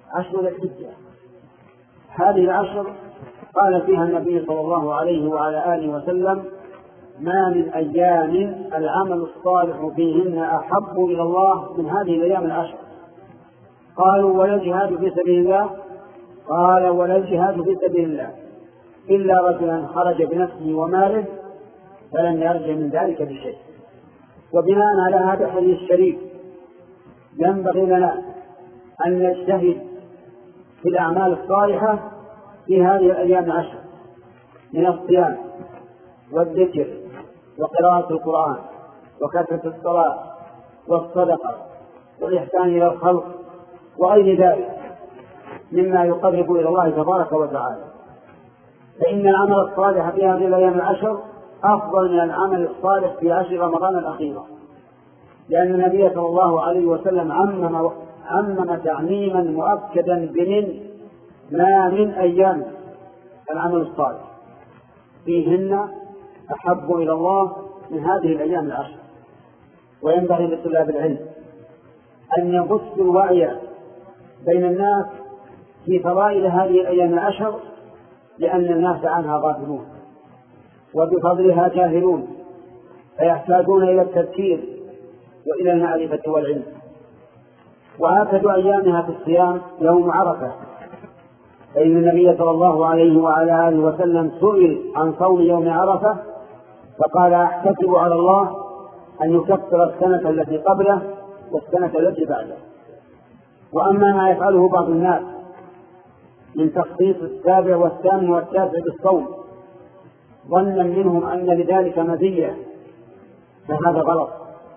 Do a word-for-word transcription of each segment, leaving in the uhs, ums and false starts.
عشر ذي الحجة. هذه العشر قال فيها النبي صلى الله عليه وعلى آله وسلم: ما من أيام العمل الصالح فيهن أحب إلى الله من هذه الأيام العشر. قالوا: ولا الجهاد في سبيل الله؟ قال: ولا الجهاد في سبيل الله إلا رجلا خرج بنفسه وماله فلم يرجع من ذلك بشيء. وبناء على هذا الحديث الشريف ينبغي لنا أن نجتهد في الأعمال الصالحة في هذه الأيام العشر من الصيام والذكر وقراءة القرآن وكثرة الصلاة والصدقة والإحسان إلى الخلق وغير ذلك مما يقرب إلى الله تبارك وتعالى. فإن العمل الصالح في هذه الأيام العشر أفضل من العمل الصالح في عشر رمضان الأخيرة، لأن النبي صلى الله عليه وسلم عمم عمم تعميما مؤكدا بمن ما من أيام العمل الصالح فيهن أحب إلى الله من هذه الأيام العشر. وينبغي لطلاب العلم أن يبثوا الوعي بين الناس في فضائل هذه الأيام العشر، لأن الناس عنها غافلون وبفضلها جاهلون، فيحتاجون إلى التذكير وإلى المعرفة والعلم. وآكد أيامها في الصيام يوم عرفة، فإن النبي صلى الله عليه وعلى آله وسلم سئل عن صوم يوم عرفة فقال: أحتسب على الله أن يكفر السنة التي قبله والسنة التي بعده. وأما ما يفعله بعض الناس من تخصيص السابع والثامن والتاسع بالصوم ظنا منهم أن لذلك مزية فهذا غلط.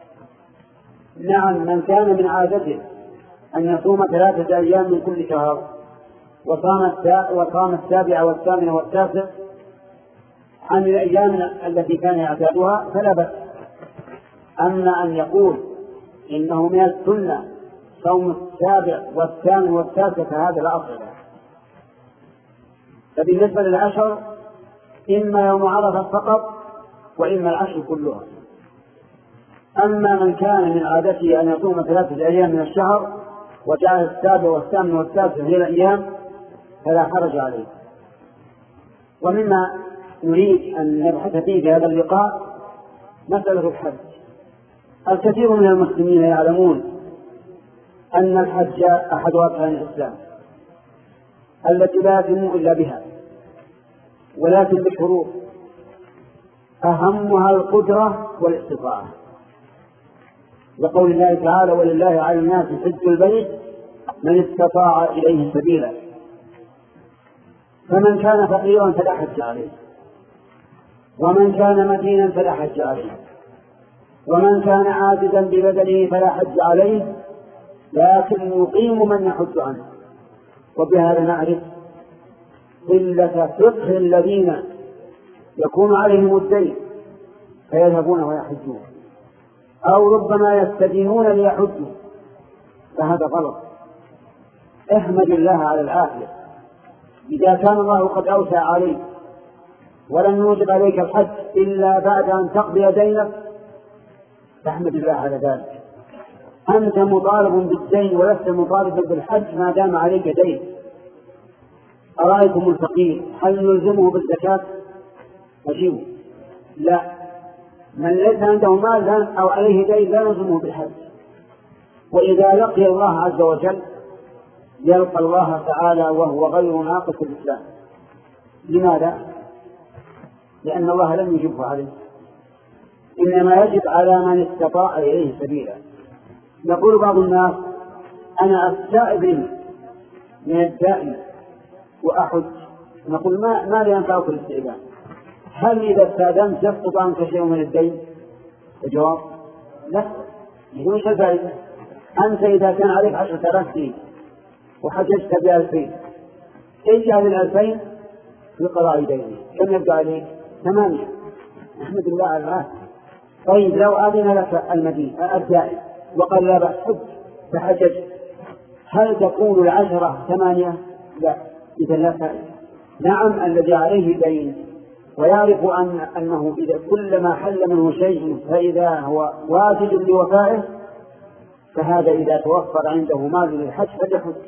نعم، من كان من عادته أن يصوم ثلاثة أيام من كل شهر وصام السابع والثامن والتاسع عن الأيام التي كان يعتادها فلا بأس. أما أن يقول إنه من السنة صوم السابع والثامن والتاسع فهذا لا أصل له. فبالنسبة للعشر إما يوم عرفة فقط وإما العشر كلها. أما من كان من عادته أن يصوم ثلاثة أيام من الشهر وجعل السابع والثامن والتاسع هي الأيام فلا حرج عليه. ومما نريد أن نبحث فيه في هذا اللقاء مسألة الحج. الكثير من المسلمين يعلمون أن الحج أحد أركان الإسلام التي لا يتم إلا بها، ولكن بشروط أهمها القدرة والاستطاعة، لقول الله تعالى: ولله على الناس حج البيت من استطاع إليه سبيلا. فمن كان فقيرا فلا حج عليه، ومن كان مدينا فلا حج عليه، ومن كان عاجزا ببدنه فلا حج عليه، لكن يقيم من يحج عنه. وبهذا نعرف قلة فقه الذين يكون عليهم الدين فيذهبون ويحجون، أو ربما يستدينون ليحجوا، فهذا غلط. احمد الله على العافية. إذا كان الله قد أوسع عليك ولم يوجب عليك الحج إلا بعد أن تقضي دينك فاحمد الله على ذلك. أنت مطالب بالدين ولست مطالبا بالحج ما دام عليك دين. أرأيتم الفقير هل نلزمه بالزكاة؟ أجيبه لا. من ليس عنده مال أو عليه دين لا نلزمه بالحج. وإذا لقي الله عز وجل يلقى الله تعالى وهو غير ناقص الإسلام. لماذا؟ لأن الله لم يجبه عليه، إنما يجب على من استطاع إليه سبيلا. يقول بعض الناس: أنا أستأذن من الدائم وأحج. نقول: ما ما ينفعك الاستئذان؟ هل إذا استأذنت يسقط عنك شيء من الدين؟ الجواب: لا. وش الفائدة؟ أنت إذا كان عليك عشرة آلاف دين وحججت بألفين، اجعل الألفين في قضاء دينه، كم يبقى عليك؟ ثمانية. أحمد الله على العافية. طيب لو أذن لك المدينة الدائم وقال: لا بأس حج فحججت، هل تكون العشرة ثمانية؟ لا. إذا لا فائدة. نعم، الذي عليه دين ويعرف أن أنه إذا كلما حل منه شيء فإذا هو واجد لوفائه، فهذا إذا توفر عنده مال للحج فليحج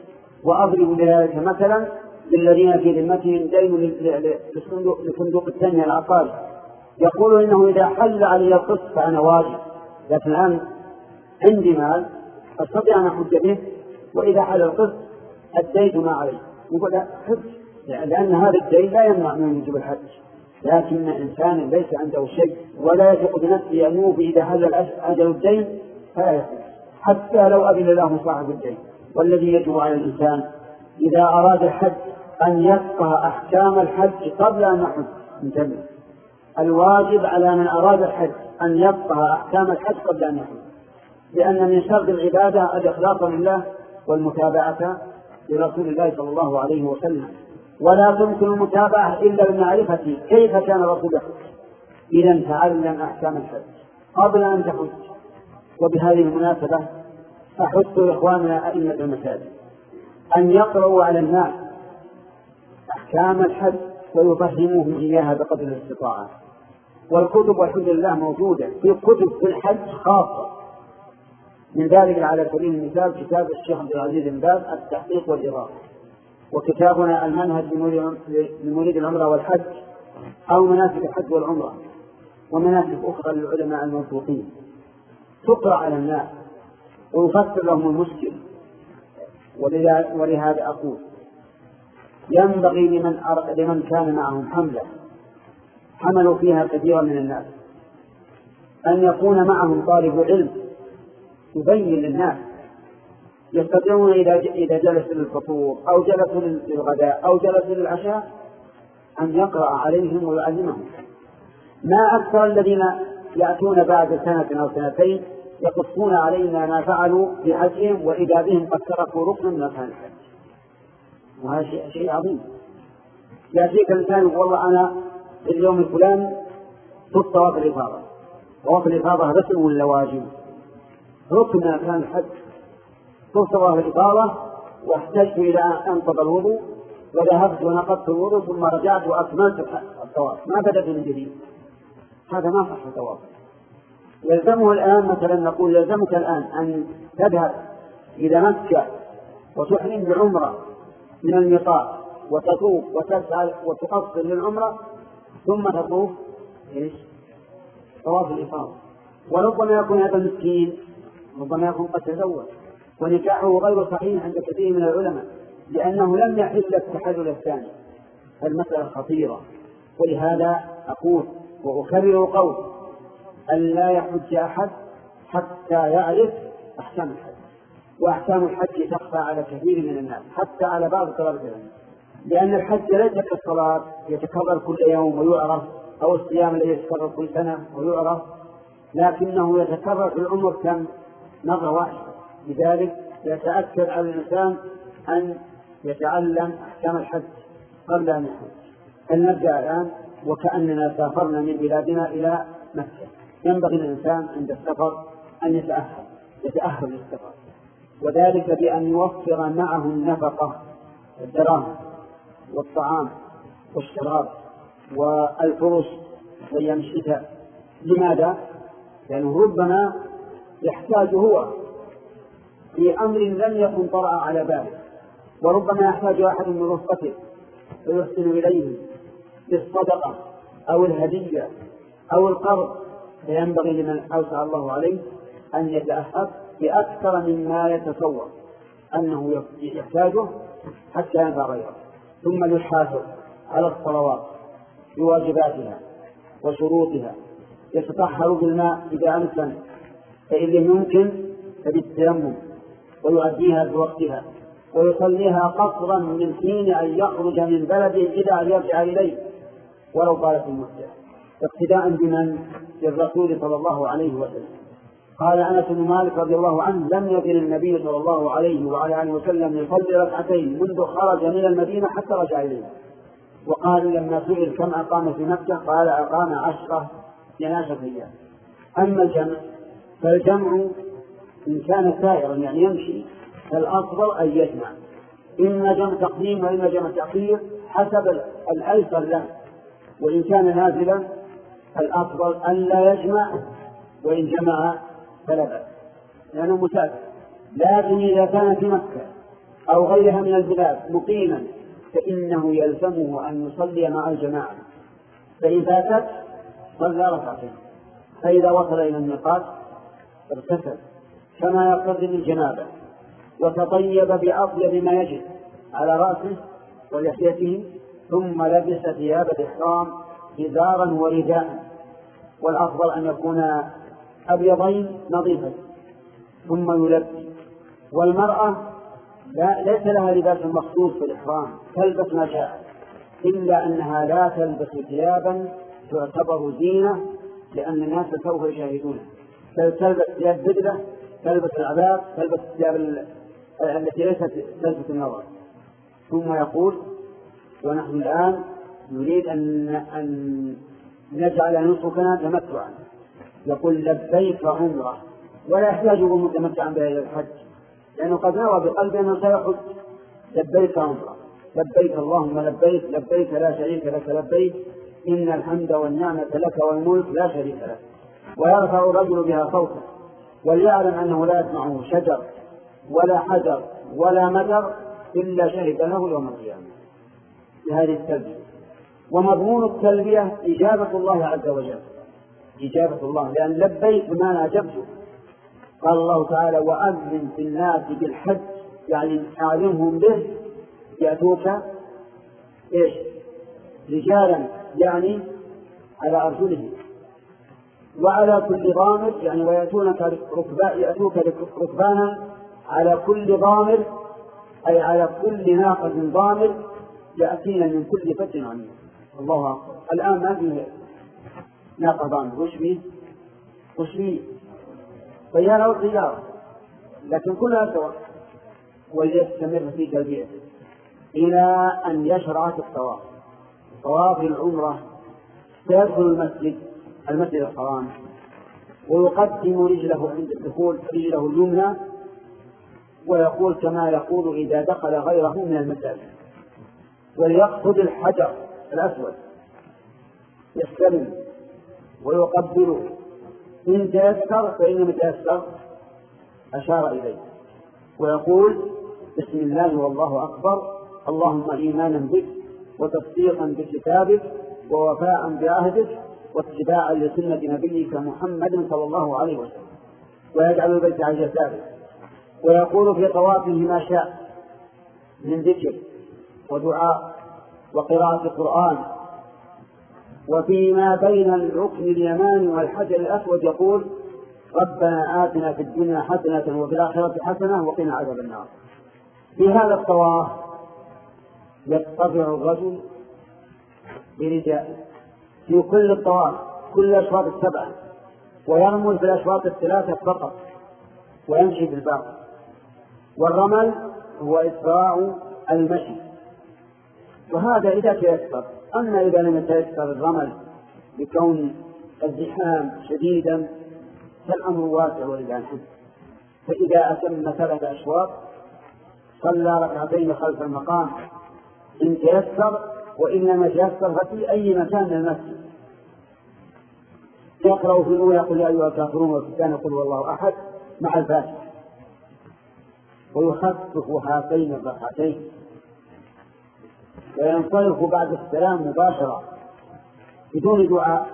وأضرب بذلك مثلا للذين في ذمتهم دين لصندوق التنمية العقاري، يقول إنه إذا حل علي القسط فأنا واجب، لكن الآن عندي مال أستطيع أن أحج به، وإذا حل القسط أديت ما علي، يقول لا حج، لأن هذا الدين لا يمنع من وجوب الحج، لكن إنسان ليس عنده شيء ولا يثق بنفسه أن يوفي إذا حل أجل الدين فلا يحج حتى لو أذن له صاحب الدين. والذي يجب على الإنسان إذا أراد الحج أن يفقه أحكام الحج قبل أن يحج. انتبه، الواجب على من أراد الحج أن يفقه أحكام الحج قبل أن يحج، لأن من شرط العبادة الإخلاص لله والمتابعة لرسول الله صلى الله عليه وسلم، ولا تمكن المتابعة إلا بمعرفة كيف كان رسول الحج. إذا تعلم أحكام الحج قبل أن تحج. وبهذه المناسبة أحث إخواننا أئمة المساجد أن يقرأوا على الناس أحكام الحج ويفهموهم إياها بقدر الاستطاعة. والكتب والحمد لله موجودة في كتب في الحج خاصة، من ذلك على سبيل المثال كتاب الشيخ عبد العزيز بن باز التحقيق والإضافة، وكتابنا المنهج لمريد العمرة والحج، أو مناسك الحج والعمرة، ومناسك أخرى للعلماء الموثوقين، تقرأ على الناس ويفسر لهم المشكل. ولهذا أقول ينبغي لمن, لمن كان معهم حملة حملوا فيها كثيرا من الناس أن يكون معهم طالب علم يبين للناس، يستطيعون إذا جلس للفطور أو جلس للغداء أو جلس للعشاء أن يقرأ عليهم ويعلمهم. ما أكثر الذين يأتون بعد سنة أو سنتين يقصون علينا ما فعلوا في حجهم وإذا بهم قد تركوا ركنا من أركان الحج، وهذا شيء, شيء عظيم. يأتيك الإنسان والله أنا في اليوم الفلاني طف طواف الإفاضة، طواف الإفاضة رسم ولا واجب؟ ركن من أركان الحج. طف طواف الإفاضة واحتجت إلى أن أنقض الوضوء وذهبت ونقضت الوضوء ثم رجعت وأكملت الطواف، ما بدأت من جديد، هذا ما صح الطواف. يلزمه الآن مثلا نقول يلزمك الآن أن تذهب إلى مكة وتحرم بعمرة من الميقات وتطوف وتسعى وتقصر للعمرة ثم تطوف إيش؟ طواف الإفاضة. وربما يكون هذا مسكين، ربما يكون قد تزوج ونكاحه غير صحيح عند كثير من العلماء لأنه لم يحل التحلل الثاني. المسألة خطيرة، ولهذا أقول وأكرر قول أن لا يحج أحد حتى يعرف أحكام الحج، وأحكام الحج تخفى على كثير من الناس حتى على بعض طلبة العلم، لأن الحج ليس كالصلاة يتكرر كل يوم ويعرف، أو الصيام الذي يتكرر كل سنة ويعرف، لكنه يتكرر في العمر كم مرة واحدة. لذلك يتأكد على الإنسان أن يتعلم أحكام الحج قبل أن يحج. فلنبدأ الآن وكأننا سافرنا من بلادنا إلى مكة. ينبغي الإنسان عند السفر أن يتأهل يتأهل للسفر، وذلك بأن يوفر معه النفقة، الدراهم والطعام والشراب والفرش وأيام الشتاء. لماذا؟ لأنه ربما يحتاج هو في أمر لم يكن طرأ على باله، وربما يحتاج أحد من رفقته ويحسن إليه بالصدقة أو الهدية أو القرض، فينبغي لمن أوسع الله عليه أن يتأهب بأكثر مما يتصور أنه يحتاجه حتى ينفع غيره. ثم يحافظ على الصلوات بواجباتها وشروطها، يتطهر بالماء إذا أمكن، فإن لم يمكن فبالتيمم، ويؤديها بوقتها، ويصليها قصرا من حين أن يخرج من بلده إلى أن يرجع إليه ولو طالت المدة، اقتداء بمن؟ بالرسول صلى الله عليه وسلم. قال أنس بن مالك رضي الله عنه لم يزل النبي صلى الله عليه وعلى آله وسلم يصلي ركعتين منذ خرج من المدينة حتى رجع إليه. وقال لما سئل كم أقام في مكة قال أقام عشرة جناشة أيام. أما الجمع فالجمع إن كان سائرا يعني يمشي فالأفضل أن يجمع، إما جمع تقديم وإما جمع تأخير حسب الأيسر له، وإن كان نازلا الأفضل أن لا يجمع، وإن جمع فلا بأس لأنه مسافر. لكن إذا كان في مكة أو غيرها من البلاد مقيما فإنه يلزمه أن يصلي مع الجماعة، فإن فاتت صلى ركعتين، فإذا وصل إلى الميقات اغتسل كما يقتضي الجنابة وتطيب بأطيب ما يجب على رأسه ولحيته، ثم لبس ثياب الإحرام إزارا ورداء، والأفضل أن يكون أبيضين نظيفين، ثم يلبس. والمرأة لا ليس لها لباس مخصوص في الإحرام، تلبس ما شاء، إلا أنها لا تلبس ثيابا تعتبر زينة لأن الناس سوف يشاهدونها، تلبس ثياب بدلة، تلبس العباء، تلبس الثياب التي ليست تلبس النظر. ثم يقول: ونحن الآن نريد أن, أن نجعل نسكنا تمتعا، يقول: لبيك عمره، ولا يحتاج متمتعا بها إلى الحج، لأنه قد نوى بقلبه أنه سيحج. لبيك عمره، لبيك اللهم لبيك، لبيك لا شريك لك لبيك، إن الحمد والنعمة لك والملك لا شريك لك. ويرفع الرجل بها صوته، وليعلم أنه لا يسمعه شجر ولا حجر ولا مدر إلا شهد له يوم القيامة بهذه التلبية. ومضمون التلبية إجابة الله عز وجل، إجابة الله، لأن لبيك بمعنى أجبته. قال الله تعالى: وأذن في الناس بالحج، يعني أعلمهم به، يأتوك إيش؟ رجالا، يعني على أرجلهم، وعلى كل ضامر، يعني ويأتونك ركباء، يأتوك ركبانا على كل ضامر، أي على كل ناقة ضامر يأتينا من كل فج عميق. الله أكبر. الآن ما فيه ناقة ضامر، وش فيه؟ وش فيه؟ طيارة وطيارة، لكن كلها سواء. وليستمر في تلبيته إلى أن يشرع في الطواف. طواف العمرة سيدخل المسجد المسجد الحرام ويقدم رجله عند الدخول، رجله اليمنى، ويقول كما يقول إذا دخل غيره من المساجد، وليقصد الحجر الأسود، يستلم ويقبله، إن تيسر فإن متيسر أشار إليه، ويقول: بسم الله والله أكبر، اللهم إيمانا بك وتصديقا بكتابك ووفاء بعهدك واتباعا لسنة نبيك محمد صلى الله عليه وسلم، ويجعل البيت على يساره، ويقول في طوافه ما شاء من ذكر ودعاء وقراءة القرآن. وفيما بين الركن اليماني والحجر الأسود يقول: ربنا آتنا في الدنيا حسنة وفي الآخرة حسنة وقنا عذاب النار. في هذا الطواف يتطبع الرجل برجاء في كل الطواف، كل الأشواط السبعة، ويرمل في الأشواط الثلاثة فقط ويمشي بالباقي. والرمل هو إسراع المشي، وهذا إذا تيسر. أما إذا لم يتيسر الرمل بكون الزحام شديدا فالأمر واسع ولله الحمد. فإذا أتم ثلاث أشواط صلى ركعتين خلف المقام إن تيسر، وإن لم يتيسر ففي أي مكان من المسجد يقرأ في الأولى: قل يا أيها الكافرون، وفي الثانية قل هو الله أحد مع الفاتحة، ويخفف هاتين الركعتين وينصرف بعد السلام مباشرة بدون دعاء،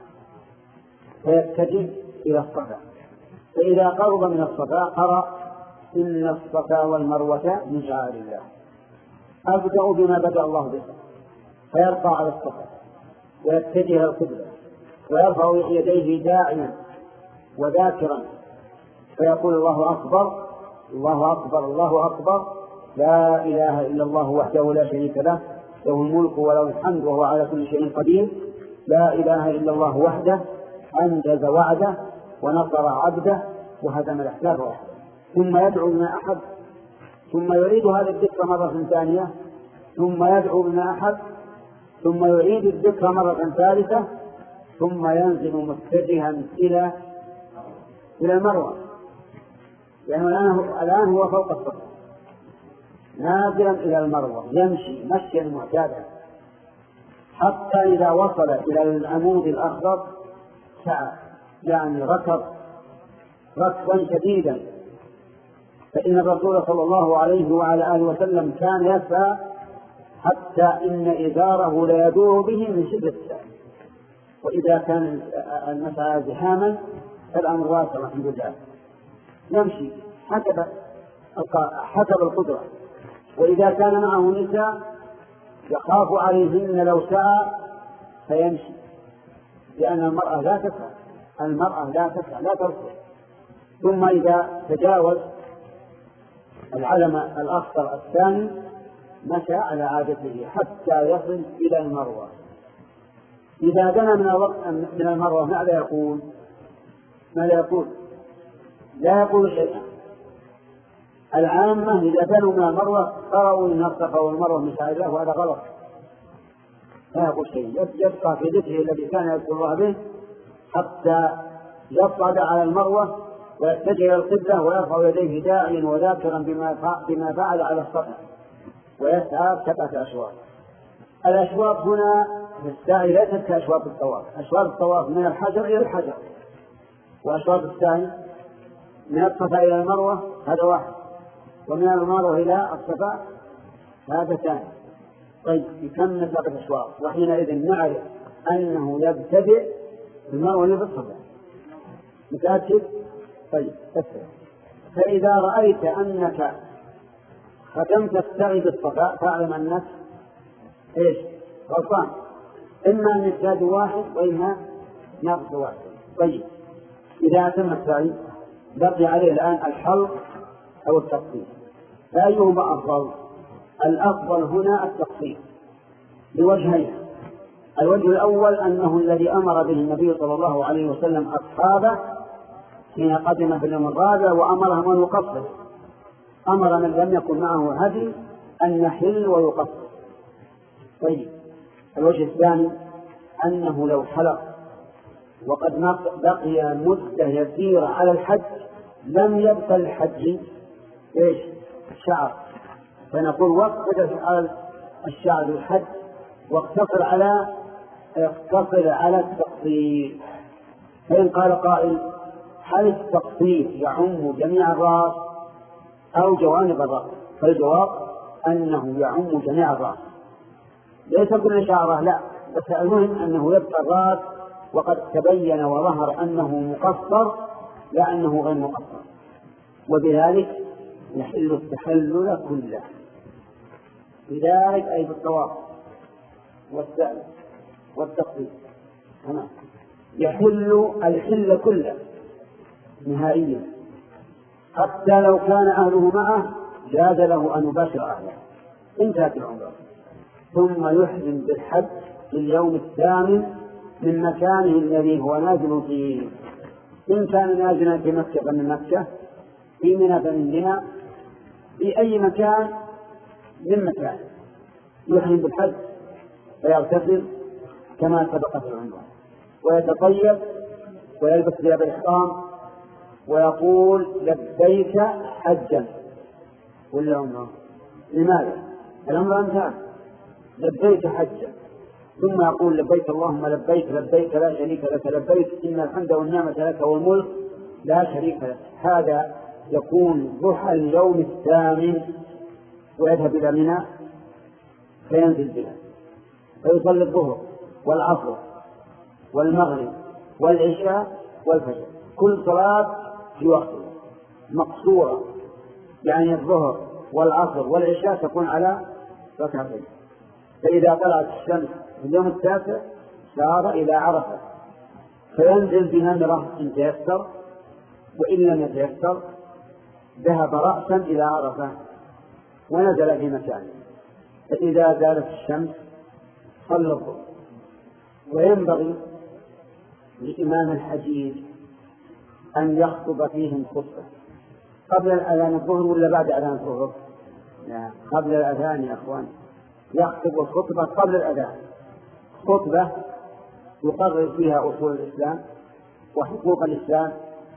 فيتجه إلى الصفا. فإذا قرب من الصفا قرأ: إن الصفا والمروة من شعائر الله، أبدأ بما بدأ الله به، فيرفع على الصفا ويتجه القبلة ويرفع يديه داعيا وذاكرا، فيقول: الله أكبر الله أكبر الله أكبر، لا إله إلا الله وحده لا شريك له، له الملك وله الحمد وهو على كل شيء قدير، لا إله إلا الله وحده أنجز وعده ونصر عبده وهدم الأحزاب وحده. ثم يدعو بما أحب، ثم يعيد هذا الذكر مرة ثانية، ثم يدعو بما أحب، ثم يعيد الذكر مرة ثالثة، ثم ينزل متجها إلى إلى المروة، لأنه يعني الآن هو فوق الصف نازلا إلى المروة، يمشي مشيا معتادا حتى إذا وصل إلى العمود الأخضر سعى، يعني ركض ركضا شديدا، فإن الرسول صلى الله عليه وعلى آله وسلم كان يسعى حتى إن إزاره لا يدور به من شدة السعي، وإذا كان المسعى زحاما فالأمر واسع الحمد لله، يمشي حسب حسب القدرة. وإذا كان معه نساء يخاف عليهن لو سعى فيمشي، لأن المرأة لا تسعى، المرأة لا تسعى لا تركض. ثم إذا تجاوز العلم الأخضر الثاني مشى على عادته حتى يصل إلى المروة. إذا دنا من المروة ماذا يقول؟ ماذا يقول؟ لا يقول شيئا. العامة إذا دنوا من المروة قرأوا إن الصفا والمروة من شعائر الله، وهذا غلط، لا يقول شيء، يبقى في ذكره الذي كان يذكر الله به حتى يصعد على المروة ويتجه إلى القبلة ويرفع يديه داعيا وذاكرا بما فعل على الصفا، ويسعى سبعة أشواط. الأشواط هنا في السعي ليست كأشواط الطواف، أشواط الطواف من الحجر إلى الحجر، وأشواط السعي من الصفا إلى المروة هذا واحد، ومن المروة إلى الصفا هذا ثاني. طيب يكمل سبعة أشواط، وحينئذ نعرف أنه يبتدئ المروة بالصفا. متأكد؟ طيب أكثر. فإذا رأيت أنك ختمت السعي بالصفا فاعلم أنك إيش؟ غلطان، إما أن يزداد واحد وإما ناقص واحد. طيب إذا أتم السعي بقي عليه الآن الحلق أو التقصير، فأيهما أفضل؟ الأفضل هنا التقصير بوجهين. الوجه الأول أنه الذي أمر به النبي صلى الله عليه وسلم أصحابه حين قدم في اليوم الرابع وأمرهم أن يقصر، أمر من لم يكن معه هدي أن يحل ويقصر. طيب الوجه الثاني أنه لو حلق وقد بقي مدة يسيرة على الحج لم يبقى الحج إيش؟ شعر، فنقول وقت على الشعر الحج واقتصر على اقتصر على التقصير. فإن قال قائل هل التقصير يعم جميع الرأس أو جوانب الرأس؟ فالجواب أنه يعم جميع الرأس، ليس كل شعره لا، بس المهم أنه يبقى الرأس وقد تبين وظهر أنه مقصر لا أنه غير مقصر، وبذلك يحل التحلل كله. بذلك أي بالطواف والسعي والتقصير تمام يحل الحل كله نهائيا، حتى لو كان أهله معه جاز له أن يباشر أهله. انتهت العمرة، ثم يحرم بالحج في اليوم الثامن من مكانه الذي هو نازل فيه. إن كان نازلا في مكة فمن مكة، في منى فمن منى، في أي مكان من مكان يحرم بالحج فيغتسل كما سبق في العمرة، ويتطيب ويلبس ثياب الإحرام ويقول لبيك حجا ولا عمرة. لماذا؟ العمرة انتهت، لبيك حجا، ثم يقول لبيك اللهم لبيك لبيك لا شريك لك لبيك إن الحمد والنعمة لك والملك لا شريك لك. هذا يكون ضحى اليوم الثامن، ويذهب إلى منى فينزل بها فيصلي الظهر والعصر والمغرب والعشاء والفجر، كل صلاة في وقتها مقصورة، يعني الظهر والعصر والعشاء تكون على ركعتين. فإذا طلعت الشمس في اليوم التاسع سار إلى عرفة فينزل بنمرة إن تيسر، وإن لم يتيسر ذهب رأسا إلى عرفة ونزل في مكانه. فإذا زالت الشمس صلى الظهر. وينبغي لإمام الحجيج أن يخطب فيهم خطبة قبل الأذان الظهر ولا بعد أذان الظهر؟ لا، قبل الأذان يا أخوان، يخطب الخطبة قبل الأذان، خطبة يقرر فيها أصول الإسلام وحقوق الإسلام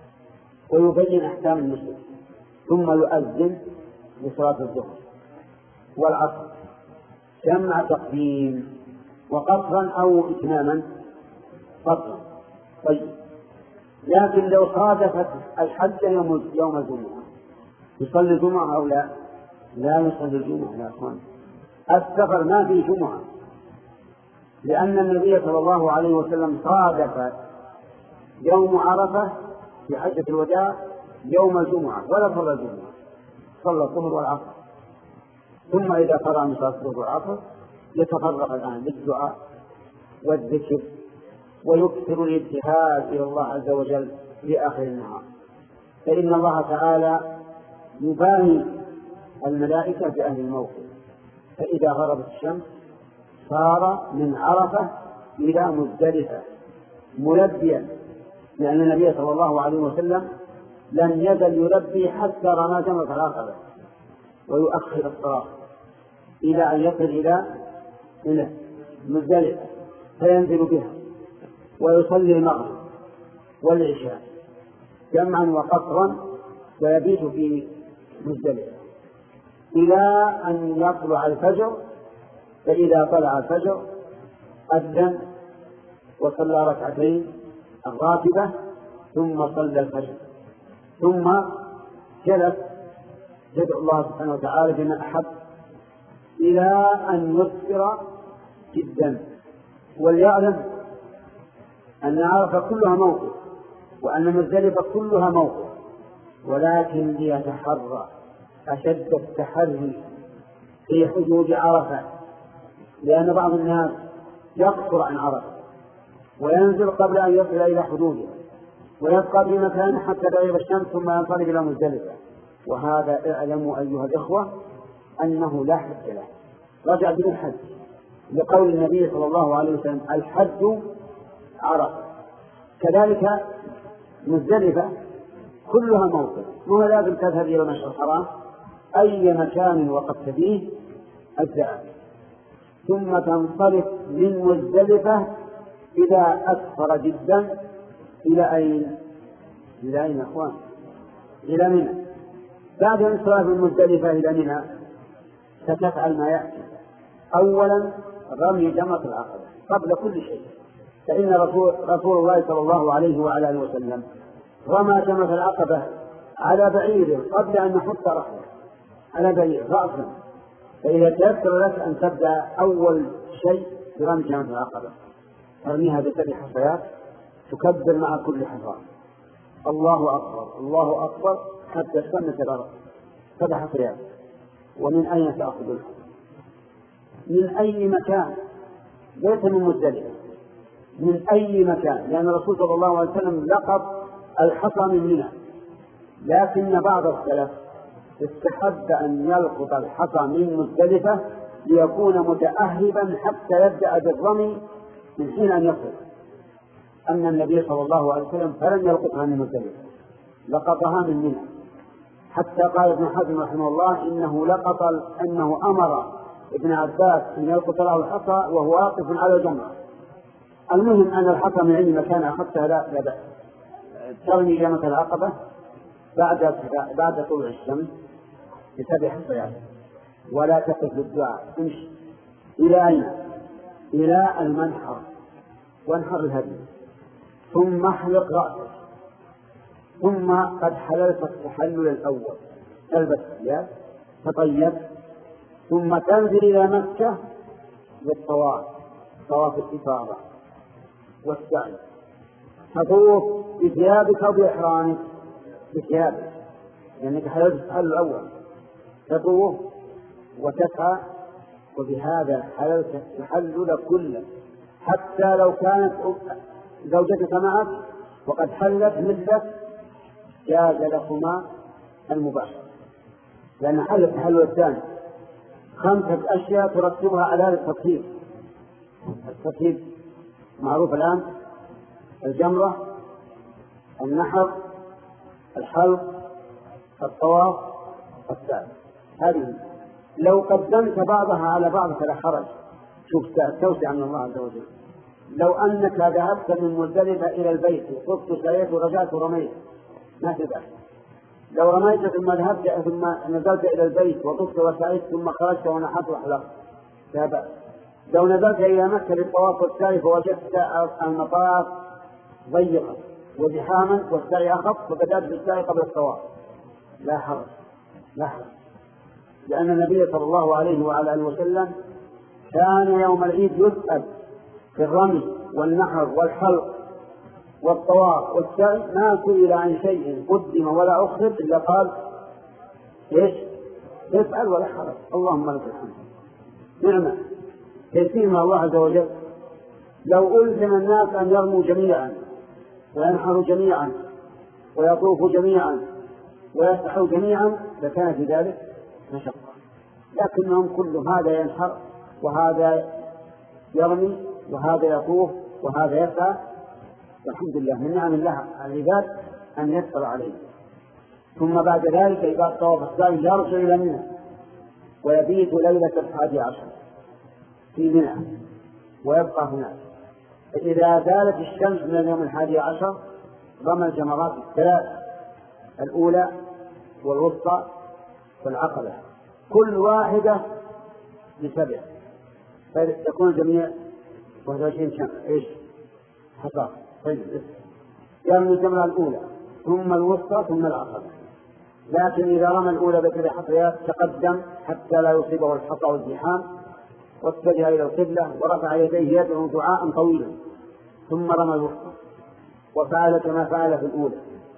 ويبين أحكام المسلم، ثم يؤذن لصلاة الظهر والعصر جمع تقديم وقصرا أو إتماما قصرا. طيب لكن لو صادفت الحج يوم يوم الجمعة يصلي الجمعة أو لا؟ لا يصلي الجمعة يا أخوان. السفر ما فيه جمعة، لأن النبي صلى الله عليه وسلم صادف يوم عرفة في حجة الوداع يوم الجمعة ولا صلى الجمعة، صلى الظهر والعصر، ثم إذا فرغ من صلاة الظهر والعصر يتفرغ الآن للدعاء والذكر ويكثر الابتهال إلى الله عز وجل في آخر النهار، فإن الله تعالى يباهي الملائكة بأهل الموقف. فإذا غربت الشمس صار من عرفة إلى مزدلفة ملبيا، لأن النبي صلى الله عليه وسلم لم يزل يلبي حتى رمى جمرة العقبة ويؤخر الصلاة إلى أن يصل إلى إلى مزدلفة فينزل بها ويصلي المغرب والعشاء جمعا وقصرا ويبيت في مزدلفة إلى أن يطلع الفجر. فإذا طلع الفجر أذن وصلى ركعتين الراتبة ثم صلى الفجر، ثم جلس يدعو الله سبحانه وتعالى بما أحب إلى أن يسفر جدا. وليعلم أن عرفة كلها موقف وأن مزدلفة كلها موقف، ولكن ليتحرى أشد التحري في حدود عرفة، لأن بعض الناس يقصر عن عرفة وينزل قبل أن يصل إلى حدوده ويبقى في مكانه حتى تغيب الشمس ثم ينطلق إلى مزدلفة، وهذا اعلموا أيها الإخوة أنه لا حد له، رجع بدون حد، لقول النبي صلى الله عليه وسلم الحد عرفة. كذلك مزدلفة كلها موقف، مو لازم تذهب إلى المشعر الحرام، أي مكان وقفت فيه أجزاء، ثم تنطلق من مزدلفة إذا أسفر جدا إلى أين؟ إلى أين أخوان؟ إلى منى. بعد أن تصل من مزدلفة إلى منى ستفعل ما يأتي. أولا رمي جمرة العقبة قبل كل شيء، فإن رسول, رسول الله صلى الله عليه وعلى آله وسلم رمى جمرة العقبة على بعير قبل أن نحط رحمه على بعير رأسا. فإذا تيسر لك أن تبدأ أول شيء برمي جمرة العقبة، ترميها بسبع حصيات تكبر مع كل حصى الله أكبر الله أكبر حتى تسمى الأرض سبع حصيات. ومن أين تأخذها؟ من أي مكان، ليس من مزدلفة، من أي مكان، لأن الرسول صلى الله عليه وسلم لقب الحصى من منى، لكن بعض السلف استحب أن يلقط الحصى من مزدلفة ليكون متأهبا حتى يبدأ بالرمي من حين أن يصل. أن النبي صلى الله عليه وسلم فلم يلقطها من مزدلفة، لقطها من منى، حتى قال ابن حزم رحمه الله إنه لقط أنه أمر ابن عباس أن يلقط له الحصى وهو واقف على الجمرة. المهم أن الحصى من أي مكان أخذتها لا لا بأس. ترمي جمرة العقبة بعد بعد طلوع الشمس بسبع حصيات ولا تقف بالدعاء، امشي إلى أين؟ إلى المنحر وانحر الهدي، ثم احلق رأسك، ثم قد حللت التحلل الأول تلبس الثياب تطيب، ثم تنزل إلى مكة للطواف طواف الإفاضة والسعي، تطوف بثيابك أو بإحرامك؟ بثيابك لأنك حللت التحلل الأول، تطوف وتسعى، وبهذا حللت التحلل كله، حتى لو كانت زوجتك معك وقد حلت مثلك جاز لكما المباشرة، لأن حل التحلل الثاني خمسة أشياء ترتبها على التطهير. التطهير معروف الآن: الجمرة، النحر، الحلق، الطواف، السعي. هذه لو قدمت بعضها على بعض فلا حرج، شوف توسع من الله عز وجل. لو أنك ذهبت من مزدلفة إلى البيت وطفت سعيت ورجعت ورميت ما تبقى. لو رميت ثم ذهبت ثم نزلت إلى البيت وطفت وسعيت ثم خرجت ونحت وحلقت لا بأس. لو نزلت إلى مكة للطواف والسعي فوجدت المطاف ضيقا وزحاما والسعي أخف فبدأت بالسعي قبل الطواف لا حرج، لحظة، لأن النبي صلى الله عليه وعلى آله وسلم كان يوم العيد يسأل في الرمي والنحر والحلق والطواف والسعي، ما سئل عن شيء قدم ولا أخر إلا قال إيش؟ اسأل ولا حرج، اللهم لك الحمد. نعمة يسيرها الله عز وجل. لو ألزم الناس أن يرموا جميعا وينحروا جميعا ويطوفوا جميعا ويسعوا جميعا لكان في ذلك مشقة، لكنهم كل هذا ينحر وهذا يرمي وهذا يطوف وهذا يسعى، والحمد لله من نعم الله على العباد أن يسر عليه. ثم بعد ذلك إذا طاف السعي يرجع إلى منى ويبيت ليلة الحادي عشر في منى ويبقى هناك. إذا زالت الشمس من اليوم الحادي عشر رمى الجمرات الثلاث، الأولى والوسطى والعقبة، كل واحدة بسبع، فيكون الجميع واحد وعشرين شمس إيش حصى. طيب يرمي الجمرة الأولى ثم الوسطى ثم العقبة، لكن إذا رمى الأولى بسبع حصيات تقدم حتى لا يصيبه الحصى والزحام، واتجه إلى القبلة ورفع يديه يدعو دعاء طويلا، ثم رمى الوسطى وفعل كما فعل في الأولى،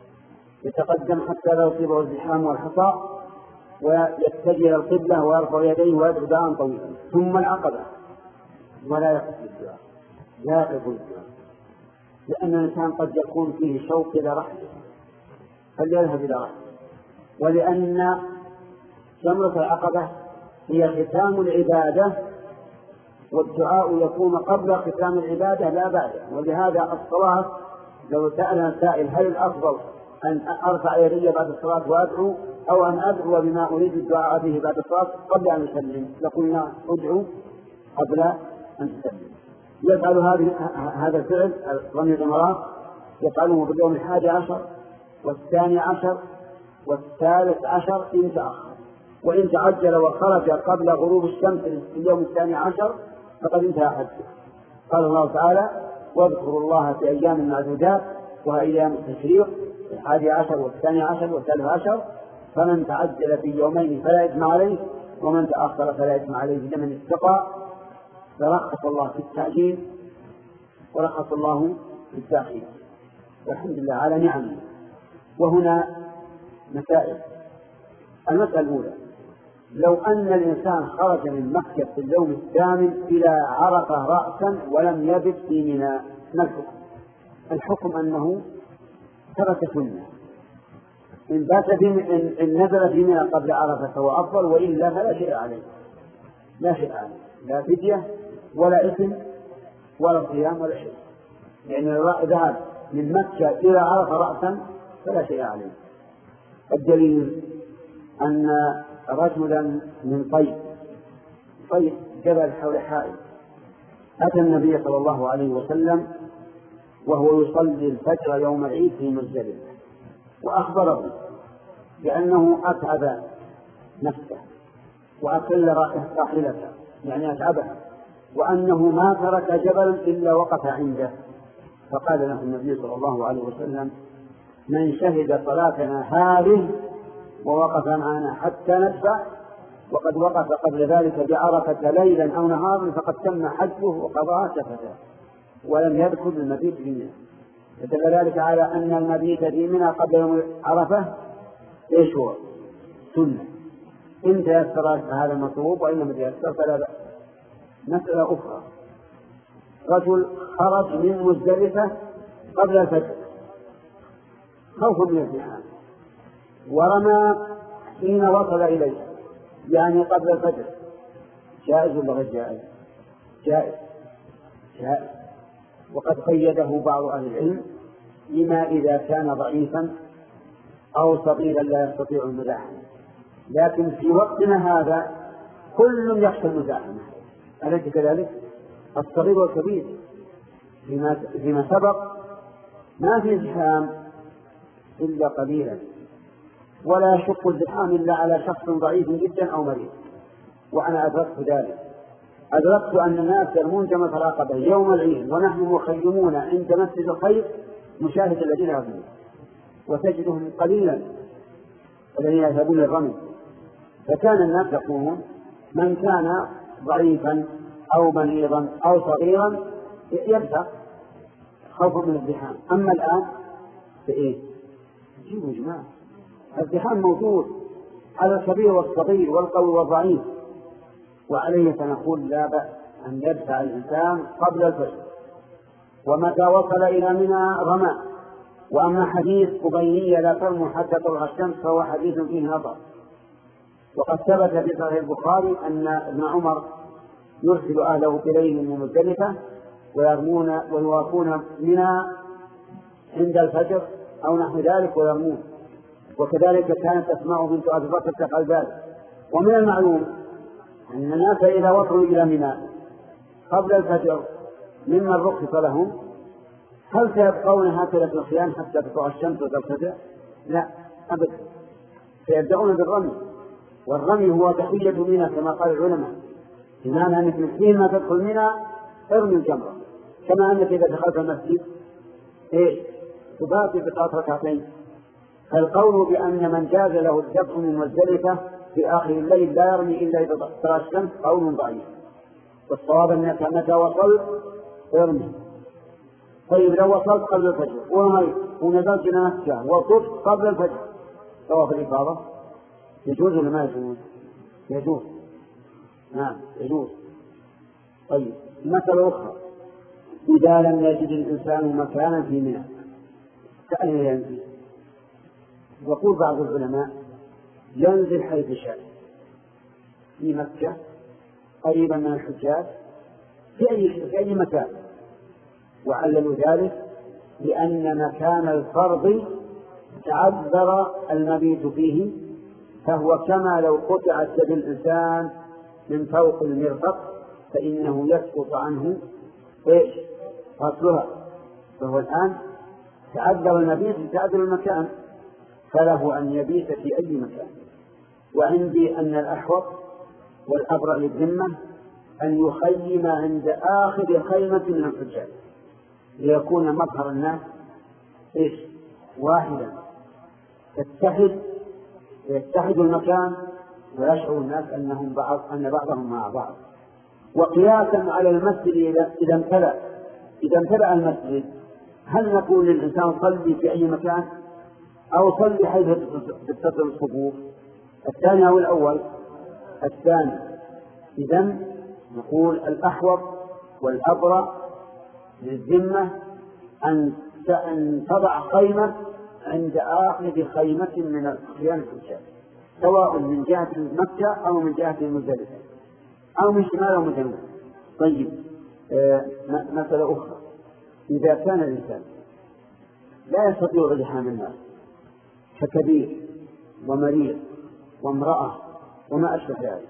يتقدم حتى لا يصيبه الزحام والحصى ويتجه إلى القبلة ويرفع يديه ويدعو دعاء طويلا، ثم العقبة ولا يقف الدعاء، لا يقف الدعاء، لأن الإنسان قد يكون فيه شوق إلى رحمه فليذهب إلى رحمه، ولأن جمرة العقبة هي ختام العبادة، والدعاء يكون قبل ختام العبادة لا بعده. ولهذا الصلاة لو سألنا سائل هل الأفضل أن أرفع يدي بعد الصلاة وأدعو أو أن أدعو بما أريد الدعاء به بعد الصلاة قبل أن أسلم، لقلنا أدعو قبل أن تسلم. يفعل هذه هذا الفعل رمي الجمرات يفعله في اليوم الحادي عشر والثاني عشر والثالث عشر إن تأخر، وإن تعجل وخرج قبل غروب الشمس في اليوم الثاني عشر فقد انتهى حجه. قال الله تعالى واذكروا الله في أيام معدودات وأيام التشريق الحادي عشر والثاني عشر والثالث عشر، فمن تعجل في يومين فلا إثم عليه ومن تأخر فلا إثم عليه لمن اتقى. فرخص الله في التأجيل ورخص الله في التأخير، والحمد لله على نعمه. وهنا مسائل. المسألة الأولى: لو أن الإنسان خرج من مكة في اليوم الثامن إلى عرفة رأسا ولم يبت في منى، ما الحكم؟ الحكم أنه ترك سنة، إن بات إن نزل في منى قبل عرفة فهو أفضل، وإلا فلا شيء عليه، لا شيء عليه، لا فدية ولا إثم ولا صيام ولا شيء، يعني ذهب من مكة إلى عرفة رأسا فلا شيء عليه. الدليل أن رجلا من طيب طيب جبل حول حائط أتى النبي صلى الله عليه وسلم وهو يصلي الفجر يوم العيد في مزدلفة، وأخبره بأنه أتعب نفسه وأكل راحلته يعني أتعبها، وأنه ما ترك جبلا إلا وقف عنده. فقال له النبي صلى الله عليه وسلم: من شهد صلاتنا هذه ووقف معنا حتى ندفع وقد وقف قبل ذلك بعرفة ليلا أو نهارا فقد تم حجه وقضاء شفته ولم يدخل المبيت في منى. فدل ذلك على أن المبيت في منى قبل يوم عرفة إيش هو؟ سنة. إن تيسر فهذا مطلوب، وإن لم يتيسر فلا بأس. مسألة أخرى: رجل خرج من مزدلفة قبل الفجر خوفا من الزحام ورمى حين وصل إليه، يعني قبل الفجر، جائز ولا غير جائز؟ جائز جائز. وقد قيده بعض أهل العلم لما إذا كان ضعيفا أو صغيرا لا يستطيع المزاحمة، لكن في وقتنا هذا كل يخشى المزاحمة، أليس كذلك؟ الصغير والكبير فيما, فيما سبق ما في زحام إلا قليلا، ولا يشق الزحام إلا على شخص ضعيف جدا أو مريض. وأنا أدركت ذلك، أدركت أن الناس يرمون جمرة العقبة يوم العيد ونحن مخيمون عند مسجد الخير نشاهد الذين يرمون، وتجدهم قليلا الذين يذهبون للرمي، فكان الناس يقومون من كان ضعيفا أو مريضا أو صغيرا يبدأ خوفا من الزحام. أما الآن فإيه؟ جيبوا يا جماعة، الزحام موجود على الكبير والصغير والقوي والضعيف، وعليه فنقول لا بأس أن يدفع الإنسان قبل الفجر، ومتى وصل إلى منى رمى. وأما حديث قبيلية لا ترموا حتى تطلع الشمس فهو حديث فيه نظر. وقد ثبت في صحيح البخاري أن ابن عمر يرسل أهله بليل من مزدلفة ويرمون ويوافون منى عند الفجر أو نحو ذلك ويرمون. وكذلك كانت أسماء بنت أبي بكر تفعل ذلك. ومن المعلوم أن الناس إذا وصلوا إلى منى قبل الفجر ممن رخص لهم، هل سيبقون هكذا في الخيام حتى تطلع الشمس وترتفع؟ لا أبدا، سيبدأون بالرمي، والرمي هو تحية منى كما قال العلماء، بمعنى أنك من حين ما تدخل منى ارمي الجمرة، كما أنك إذا دخلت المسجد إيه تباطي بقطع ركعتين. فالقول بأن من جاز له الدفع من مزدلفة في آخر الليل لا يرمي إلا إذا طلع الشمس قول ضعيف، والصواب أنك متى وصلت ارمي. طيب لو وصلت قبل الفجر ورميت ونزلت إلى مكة وطفت قبل الفجر طواف الإفاضة يجوز ولا ما يجوز؟ يجوز، نعم يجوز. طيب مسألة أخرى، إذا لم يجد الإنسان مكانا في منى فأين ينزل؟ يقول بعض العلماء ينزل حيث شاء، في مكة قريبا من الحجاج في أي, في أي مكان، وعللوا ذلك لأن مكان الفرض تعذر المبيت فيه، فهو كما لو قطعت يد الإنسان من فوق المرفق فإنه يسقط عنه إيش؟ فصلها، فهو الآن تعذر المبيت تعذر المكان، فله أن يبيت في أي مكان. وعندي أن الأحوط والأبرأ للذمة أن يخيم عند آخر خيمة من الحجاج ليكون مظهر الناس إيش؟ واحدا، يتحد يتحد المكان ويشعر الناس أنهم بعض أن بعضهم مع بعض. وقياسا على المسجد إذا امتلأ إذا امتلأ المسجد، هل نقول للإنسان صلي في أي مكان أو صلي حيث تتصل الصفوف؟ الثاني أو الأول؟ الثاني. إذن نقول الأحوط والأبرأ للذمة أن تضع خيمة عند آخر خيمة من خيام الحجاج، سواء من جهة مكة أو من جهة المزدلفة أو من شمال أو من جنوب. طيب آه مسألة أخرى، إذا كان الإنسان لا يستطيع ازدحام الناس ككبير ومريض وامرأة وما أشبه ذلك،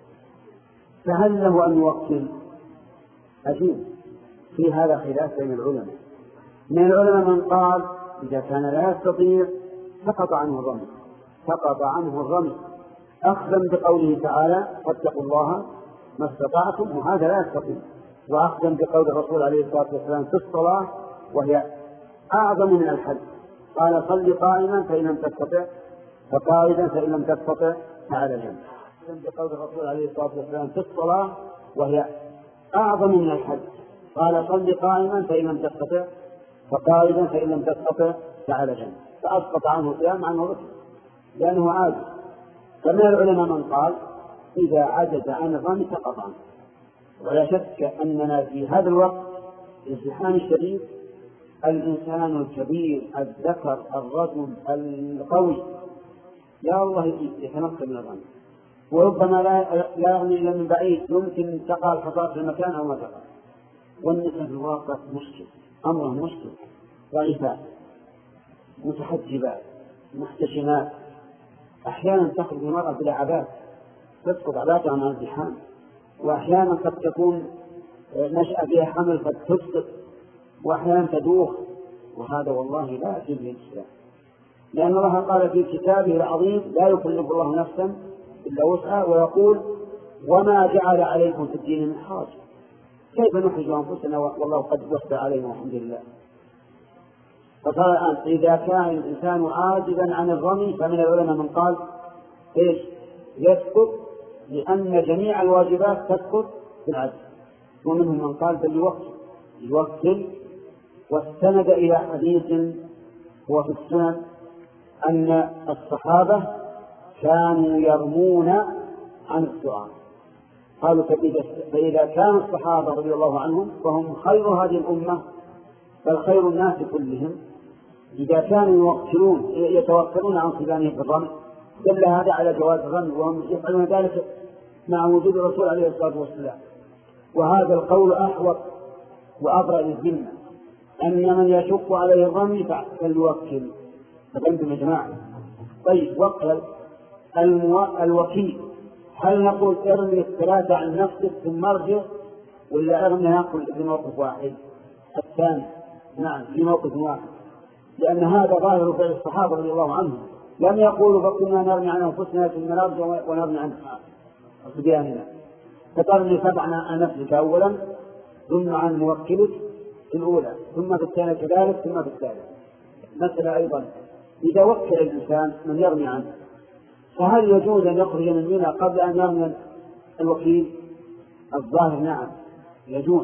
فهل له أن يوكل؟ أجيب في هذا خلاف بين العلماء. من العلماء من قال إذا كان لا يستطيع سقط عنه الرمي سقط عنه الرمي أخذا بقوله تعالى فاتقوا الله ما استطعتم، وهذا لا يستطيع، وأخذا بقول الرسول عليه الصلاة والسلام في الصلاة وهي أعظم من الحج، قال صل قائما فإن لم تستطع فقاعدا فإن لم تستطع فعلى جنب. أخذا بقول الرسول عليه الصلاة والسلام في الصلاة وهي أعظم من الحج، قال صل قائما فإن لم تستطع فقاعدا فإن لم تستطع فعلى جنب، فأسقط عنه القيام عنه ركن لأنه عاجز. فمن العلماء من قال إذا عجز عن الرمي سقط عنه. ولا شك أننا في هذا الوقت الازدحام الشديد الإنسان الكبير الذكر الرجل القوي يا الله يتنقل من الرمي، وربما لا يرمي إلا من بعيد، يمكن تقع الحصاة في المكان أو ما تقع. والنساء في الواقع مشكل، أمره مشكل، ضعيفات متحجبات محتشمات، أحيانا تخرج المرأة بلا عباءة تسقط عباءتها عن الازدحام، وأحيانا قد تكون نشأ بها حمل فتسقط، وأحيانا تدوخ، وهذا والله لا يجوز للإسلام، لأن الله قال في كتابه العظيم لا يكلف الله نفسا إلا وسعها، ويقول وما جعل عليكم في الدين من حرج، كيف نخرج أنفسنا والله قد وسع علينا والحمد لله. فصار الآن إذا كان الإنسان عاجزا عن الرمي فمن العلماء من قال إيش يسقط لأن جميع الواجبات تسقط في العجز. ومنهم من قال بل يوكل يوكل واستند إلى حديث هو في السنن أن الصحابة كانوا يرمون عن السؤال. قالوا فإذا كان الصحابة رضي الله عنهم فهم خير هذه الأمة بل خير الناس كلهم، إذا كانوا يوكلون يتوكلون عن صبيانهم في الرمي دل هذا على جواز الرمي، وهم يفعلون ذلك مع وجود الرسول عليه الصلاة والسلام. وهذا القول أحوط وأبرأ للذمة، أن من يشق عليه الرمي فليوكل. فأنتم يا جماعة طيب وكل المو... الوكيل، هل نقول ارمي الثلاثة عن نفسك ثم ارجع، ولا ارمي نقول في موقف واحد؟ الثاني نعم في موقف واحد، لأن هذا ظاهر فعل الصحابة رضي الله عنهم، لم يقولوا فكنا نرمي عن أنفسنا ثم نرجع ونرمي عن صبياننا. فترمي سبعا عن نفسك أولا ثم عن موكلك في الأولى ثم في الثانية كذلك ثم في الثالث. مثلا أيضا إذا وكل الإنسان من يرمي عنه فهل يجوز أن يخرج من منى قبل أن يرمي الوكيل؟ الظاهر نعم يجوز،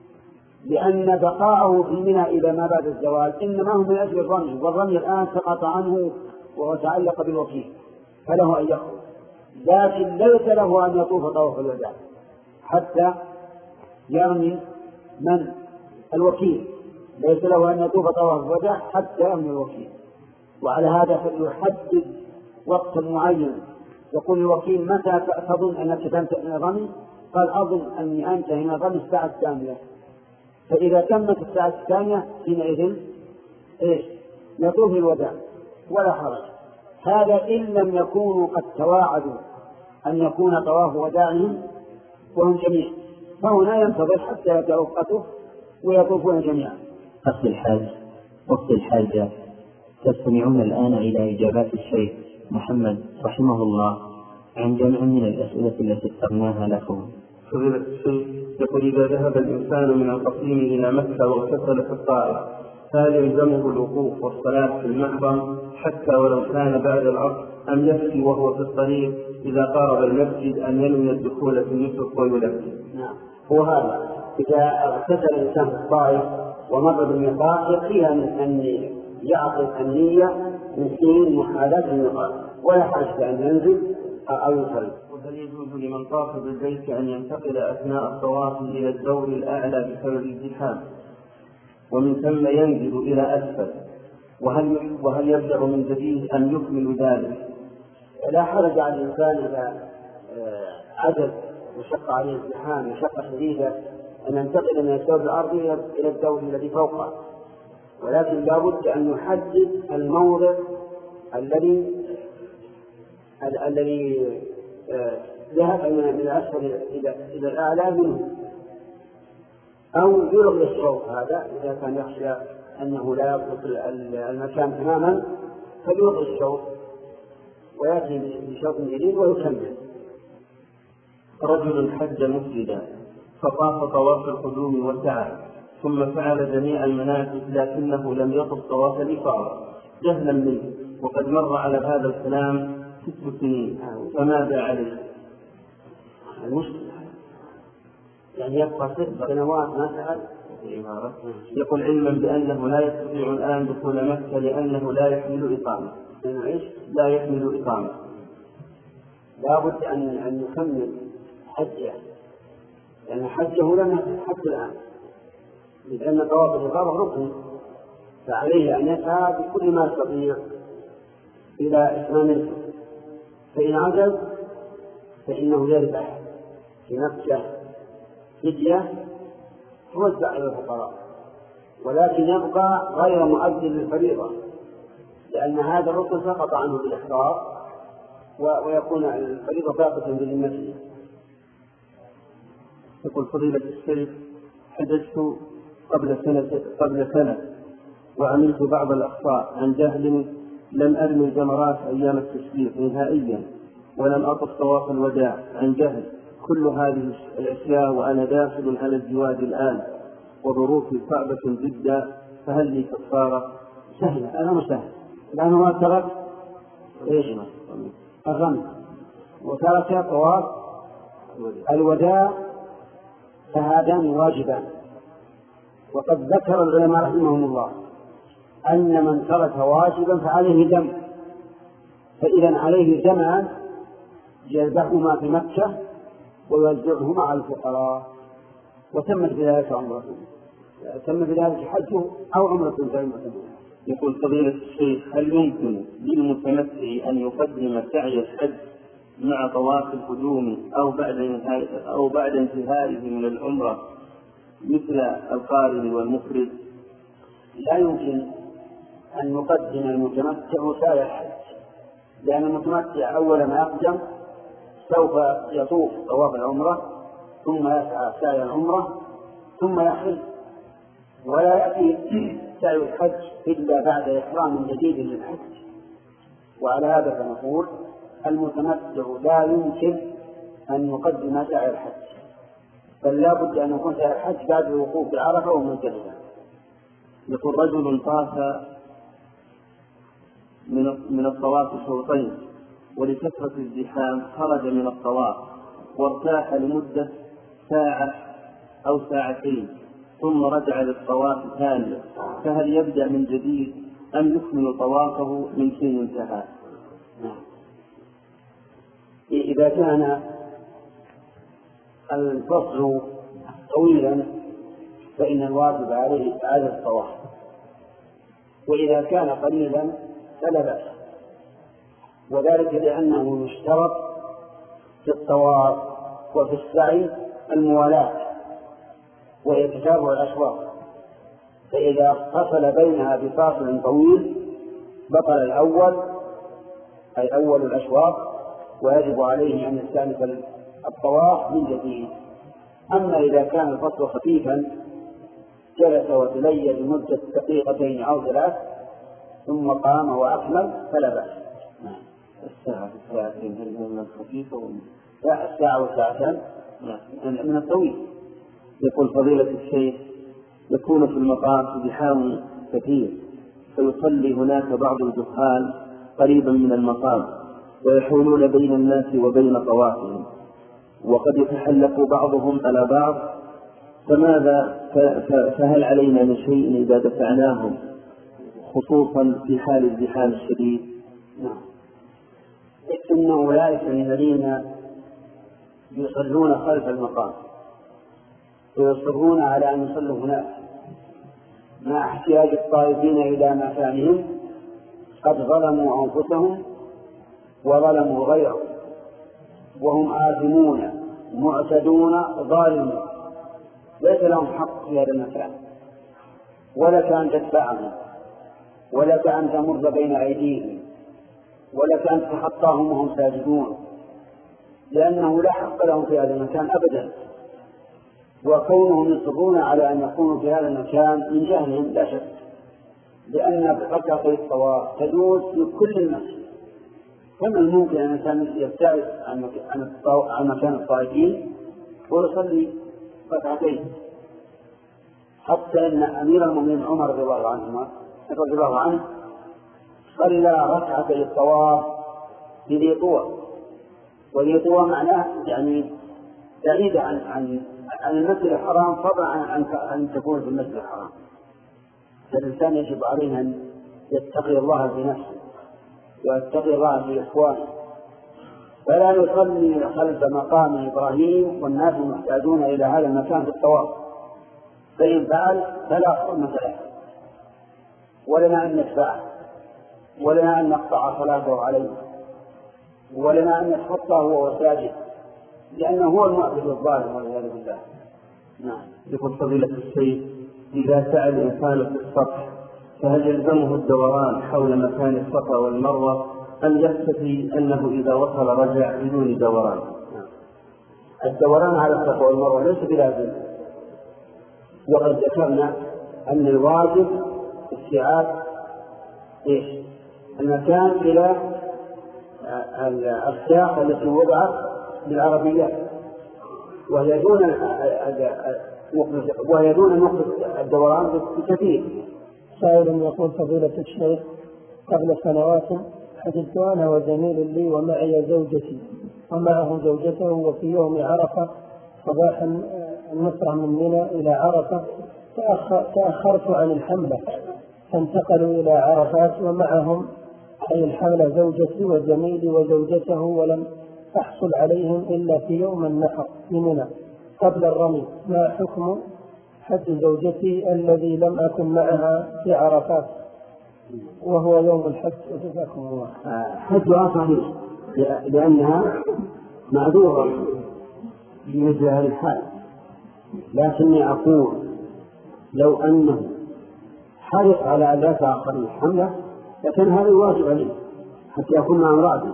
لأن بقاءه في منى إلى ما بعد الزوال إنما هو من أجل الرمي، والرمي الآن سقط عنه وتعلق بالوكيل فله أن يخرج، لكن ليس له أن يطوف طواف الوداع حتى يرمي من الوكيل، ليس له أن يطوف طواف الوداع حتى يرمي الوكيل. وعلى هذا فليحدد وقتا معين، يقول الوكيل متى تظن أنك تنتهي من الرمي؟ قال أظن أني أنتهي من الرمي الساعة الثانية. فإذا تمت الساعة الثانية حينئذ إيش يطوف الوداع ولا حرج. هذا إن لم يكونوا قد تواعدوا أن يكون طواف وداعهم وهم جميع، فهنا ينتظر حتى يأتي وقته ويطوفون جميعا. وقت الحاج وقت الحاجة. تستمعون الآن إلى إجابات الشيخ محمد رحمه الله عن جمع من الأسئلة التي اخترناها لكم. فضيلة الشيخ يقول إذا ذهب الإنسان من القصيم إلى مكة واغتسل في الطائرة هل يلزمه الوقوف والصلاة في المحرم حتى ولو كان بعد العصر، أم يكفي وهو في الطريق إذا قارب المسجد أن ينوي الدخول في النسك ويلبي؟ نعم هو هذا، إذا اغتسل الإنسان في الطائرة ومر بالميقات يكفي أن يعقد النية من حين محاذاة الميقات ولا حاجة أن ينزل أو يصلي. وهل يجوز لمن طاف بالبيت أن ينتقل أثناء الطواف إلى الدور الأعلى بسبب الازدحام ومن ثم ينزل إلى أسفل، وهل وهل يبدأ من جديد أم يكمل ذلك؟ لا حرج على الإنسان إذا عجز وشق عليه الازدحام وشق شديدة أن ينتقل من الدور الأرضي إلى الدور الذي فوقه، ولكن لا بد أن يحدد الموضع الذي الذي ذهب من الأسفل إلى الأعلى منه، أو يلغي الشوط هذا إذا كان يخشى أنه لا يضبط المكان تماما فليلغي الشوط ويأتي بشوط جديد ويكمل. رجل حج مفردا فطاف طواف القدوم والسعي ثم فعل جميع المناسك لكنه لم يطف طواف الإفاضة جهلا منه، وقد مر على هذا الكلام ست سنين، فماذا عليه؟ المشكلة يعني يبقى ست سنوات ما فعل. يقول علما بأنه لا يستطيع الآن دخول مكة لأنه لا يحمل إقامة. لا يحمل إقامة. لا بد أن أن يكمل حجه، لأن حجه لم يحج حتى الآن، لأن طواف الإفاضة ركن، فعليه أن يسعى بكل ما يستطيع إلى إتمام، فإن عجز فإنه يذبح في نفسه فدية توزع على الفقراء، ولكن يبقى غير مؤدي للفريضة، لأن هذا الركن سقط عنه بالإحرار ويكون الفريضة ثابتة بذمته. يقول فضيلة الشيخ حججت قبل سنة قبل سنة وعملت بعض الأخطاء عن جهل، لم أرمي الجمرات أيام التشريق نهائيا، ولم أطف طواف الوداع عن جهل. كل هذه الأشياء وأنا داخل على الزواج الآن وظروفي صعبة جدا، فهل لي كفارة؟ سهلة، أنا مسهل، لأنه ما ترك إيش الرمي، وترك طواف الوداع فهذان واجبان. وقد ذكر العلماء رحمهم الله أن من ترك واجبا فعليه دم، فإذا عليه دمان يذبحهما في مكة ويوزعهما على الفقراء، وتمت بذلك عمرته، تم بذلك حجه أو عمرة دائمة. يقول فضيلة الشيخ: هل يمكن للمتمتع أن يقدم سعي الحج مع طواف القدوم أو بعد أو بعد انتهائه من العمرة مثل القارن والمفرد؟ لا يمكن أن يقدم المتمتع سعي الحج، لأن المتمتع أول ما يقدم سوف يطوف طواف العمرة ثم يسعى سعي العمرة ثم يحج، ولا يأتي سعي الحج إلا بعد إحرام جديد للحج. وعلى هذا فنقول المتمتع لا يمكن أن يقدم سعي الحج، بل لا بد أن يكون سعي الحج بعد الوقوف بعرفة ومزدلفة. يقول رجل طاف من الطواف شوطين ولكثرة الزحام خرج من الطواف وارتاح لمدة ساعة أو ساعتين ثم رجع للطواف ثانية، فهل يبدأ من جديد أم يكمل طوافه من حين انتهى؟ إذا كان الفصل طويلا فإن الواجب عليه إعادة الطواف، وإذا كان قليلا فلا بأس، وذلك لأنه يشترط في الطواف وفي السعي الموالاة وهي تتابع الأشواط، فإذا فصل بينها بفاصل طويل بطل الأول أي أول الأشواط، ويجب عليه أن يستأنف الطواف من جديد. أما إذا كان الفصل خفيفا جلس وتلي لمدة دقيقتين أو ثلاث ثم قام وأكمل فلا بأس. الساعة والساعتين هل من الخفيفة؟ لا، الساعة والساعتين من الطويل. يقول فضيلة الشيخ: يكون في المطاف زحام كثير فيصلي هناك بعض الجهال قريبا من المقام ويحولون بين الناس وبين طوافهم، وقد يتحلق بعضهم على بعض، فماذا فهل علينا من شيء إذا دفعناهم خصوصا في حال الزحام الشديد؟ نعم، إن أولئك الذين يصلون خلف المقام ويصرون على أن يصلوا هناك مع احتياج الطائفين إلى مكانهم قد ظلموا أنفسهم وظلموا غيرهم، وهم آثمون معتدون ظالمون، ليس لهم حق في هذا المكان، ولك أن تدفعهم، ولك أن تمر بين أيديهم، ولك أن تخطاهم وهم ساجدون، لأنه لا حق لهم في هذا المكان أبدا. وكونهم يصرون على أن يكونوا في هذا المكان من جهلهم لا شك، لأن ركعتي الطواف تجوز في كل المسجد، كما ممكن أن الإنسان يبتعد عن مكان الطائفين ويصلي ركعتين، حتى أن أمير المؤمنين عمر رضي الله عنه رضي الله عنه صلى ركعتي الطواف في ذي طوى، وذي طوى معناه يعني بعيد عن عن عن المسجد الحرام، فضلا عن أن تكون في المسجد الحرام. فالإنسان يجب عليه أن يتقي الله في نفسه ويتقي الله في إخوانه، فلا يصلي خلف مقام إبراهيم والناس محتاجون إلى هذا المكان في الطواف، فإن فعل فلا حرمة له، ولنا أن ندفعه، ولنا أن نقطع صلاته عليه، ولنا أن نتخطى هو ساجد، لأنه هو المعبد الظالم والعياذ بالله. نعم. يقول فضيلة الشيخ: إذا سعى الإنسان في السطح فهل يلزمه الدوران حول مكان الصفا والمروة أم يكتفي أنه إذا وصل رجع بدون دوران؟ الدوران على الصفا والمروة ليس بلازم، وقد ذكرنا أن الواجب استيعاب إيش؟ المكان إلى الساق التي وضعت بالعربيات، وهي دون وهي دون نقطة الدوران بكثير. سائل يقول فضيلة الشيخ: قبل سنوات حجزت أنا وزميل لي ومعي زوجتي ومعه زوجته، وفي يوم عرفة صباح المسرع من منى إلى عرفة تأخرت عن الحملة فانتقلوا إلى عرفات ومعهم أي الحملة زوجتي وجميلي وزوجته، ولم أحصل عليهم إلا في يوم النحر في منى قبل الرمي. ما حكم حج زوجتي الذي لم أكن معها في عرفات وهو يوم الحج؟ وجزاكم الله. حجها صحيح لأنها معذورة في مثل هذه الحال، لكني أقول لو أنه حرص على أن لا تأخر الحملة لكن هذا الواجب عليه حتى يكون مع امرأته.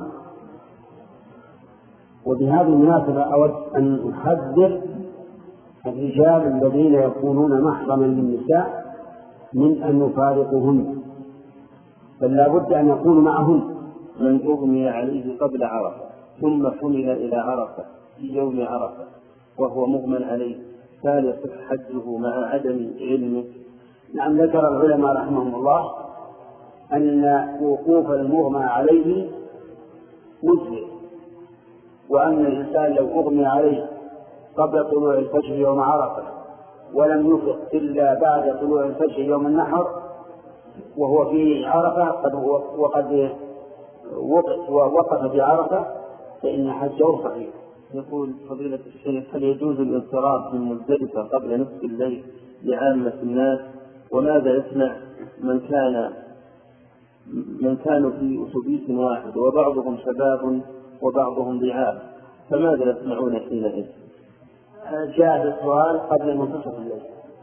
وبهذه المناسبة أود أن أحذر الرجال الذين يكونون محرما للنساء من أن يفارقوهن، بل لا بد أن يكونوا معهن. من أغمي عليه قبل عرفة ثم حمل إلى عرفة في يوم عرفة وهو مغمى عليه، فهل يصح حجه مع عدم علمه؟ نعم، ذكر العلماء رحمهم الله أن وقوف المغمى عليه مجزئ، وأن الإنسان لو أغمي عليه قبل طلوع الفجر يوم عرفة ولم يفق إلا بعد طلوع الفجر يوم النحر وهو في عرفة قد وقد وقف في عرفة فإن حجه صحيح. يقول فضيلة الشيخ: هل يجوز الانصراف من مزدلفة قبل نصف الليل لعامة الناس؟ وماذا يصنع من كان من كانوا في أتوبيس واحد وبعضهم شباب وبعضهم ضعاف، فماذا يصنعون حينئذ؟ جاء السؤال قبل منتصف الليل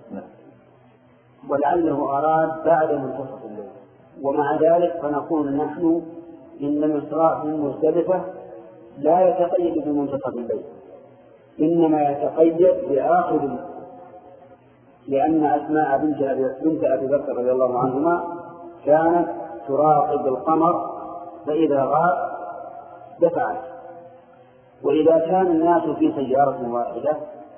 ولعله أراد بعد منتصف الليل، ومع ذلك فنقول نحن إن الانصراف من مزدلفة لا يتقيد بمنتصف الليل، إنما يتقيد بآخر الليل، لأن أسماء بنت أبي بكر رضي الله عنهما كانت تراقب القمر فإذا غاب دفعت. وإذا كان الناس في سيارة واحدة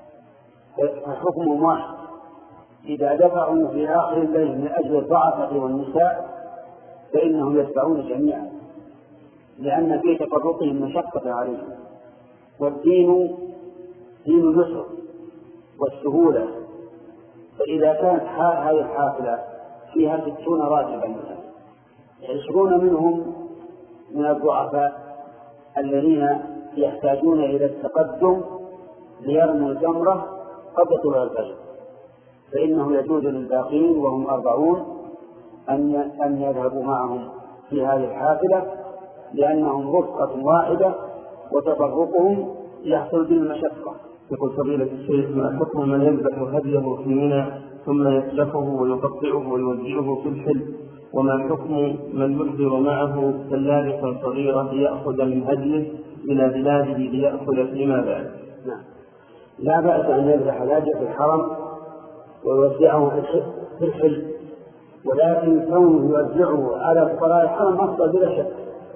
فحكم واحد، إذا دفعوا في آخر الليل من أجل الضعفة والنساء فإنهم يدفعون جميعا، لأن في تفرقهم مشقة عليهم، والدين دين اليسر والسهولة. فإذا كانت هذه الحافلة فيها ستون راكبا مثلا، عشرون منهم من الضعفاء الذين يحتاجون إلى التقدم ليرموا الجمرة قبل طلوع الفجر، فإنه يجوز للباقين وهم أربعون أن أن يذهبوا معهم في هذه الحافلة، لأنهم رفقة واحدة وتفرقهم يحصل بالمشقة. يقول فضيلة الشيخ: ما حكم من يذبح هديه في منى ثم يسلخه ويقطعه ويوزعه في الحل؟ وما حكم من يحضر معه ثلاجة صغيرة ليأخذ من هديه إلى بلاده ليأخذ فيما بعد؟ نعم، لا بأس أن يذبح هديه في الحرم ويوزعه في الحل، ولكن كونه يوزعه على فقراء الحرم أفضل بلا شك.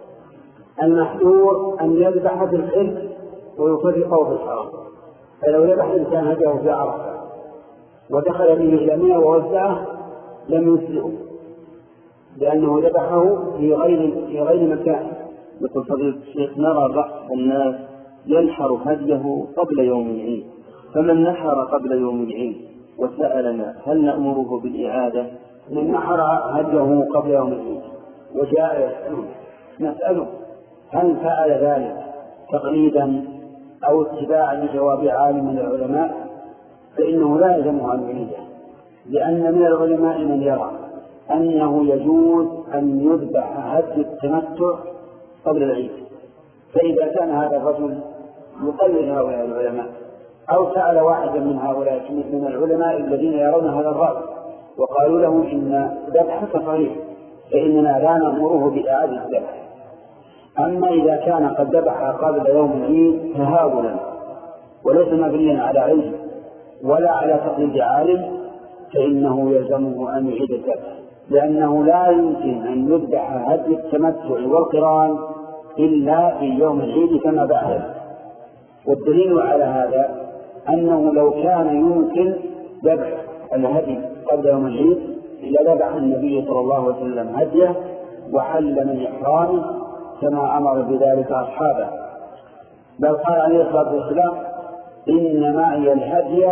المحذور أن يذبح في الحل ويفرقه في الحرم، فلو ذبح الإنسان هديه في عرفة ودخل به إلى منى ووزعه لم يسلمه، لأنه ذبحه في غير في غير مكان. يقول فضيلة الشيخ: نرى بعض الناس ينحر هديه قبل يوم العيد، فمن نحر قبل يوم العيد وسألنا هل نأمره بالإعادة؟ من نحر هديه قبل يوم العيد وجاء يسأله نسأله هل فعل ذلك تقليدا أو اتباعا لجواب عالم من العلماء، فإنه لا يلزمه أن يعيده، لأن من العلماء من يرى أنه يجوز أن يذبح هدي التمتع قبل العيد. فإذا كان هذا الرجل يقلد هؤلاء العلماء أو سأل واحدا من هؤلاء من العلماء الذين يرون هذا الرأي وقالوا له إن ذبحك صحيح، فإننا لا نأمره بإعادة الذبح. أما إذا كان قد ذبح قبل يوم العيد تهاونا وليس مبنيا على علم ولا على تقليد عالم فإنه يلزمه أن يعيد الذبح، لأنه لا يمكن أن يذبح هدي التمتع والقران إلا في يوم العيد كما بعده. والدليل على هذا أنه لو كان يمكن ذبح الهدي قبل يوم العيد لذبح النبي صلى الله عليه وسلم هديه وحل من إحرامه كما أمر بذلك أصحابه. بل قال عليه الصلاة والسلام إن معي الهدي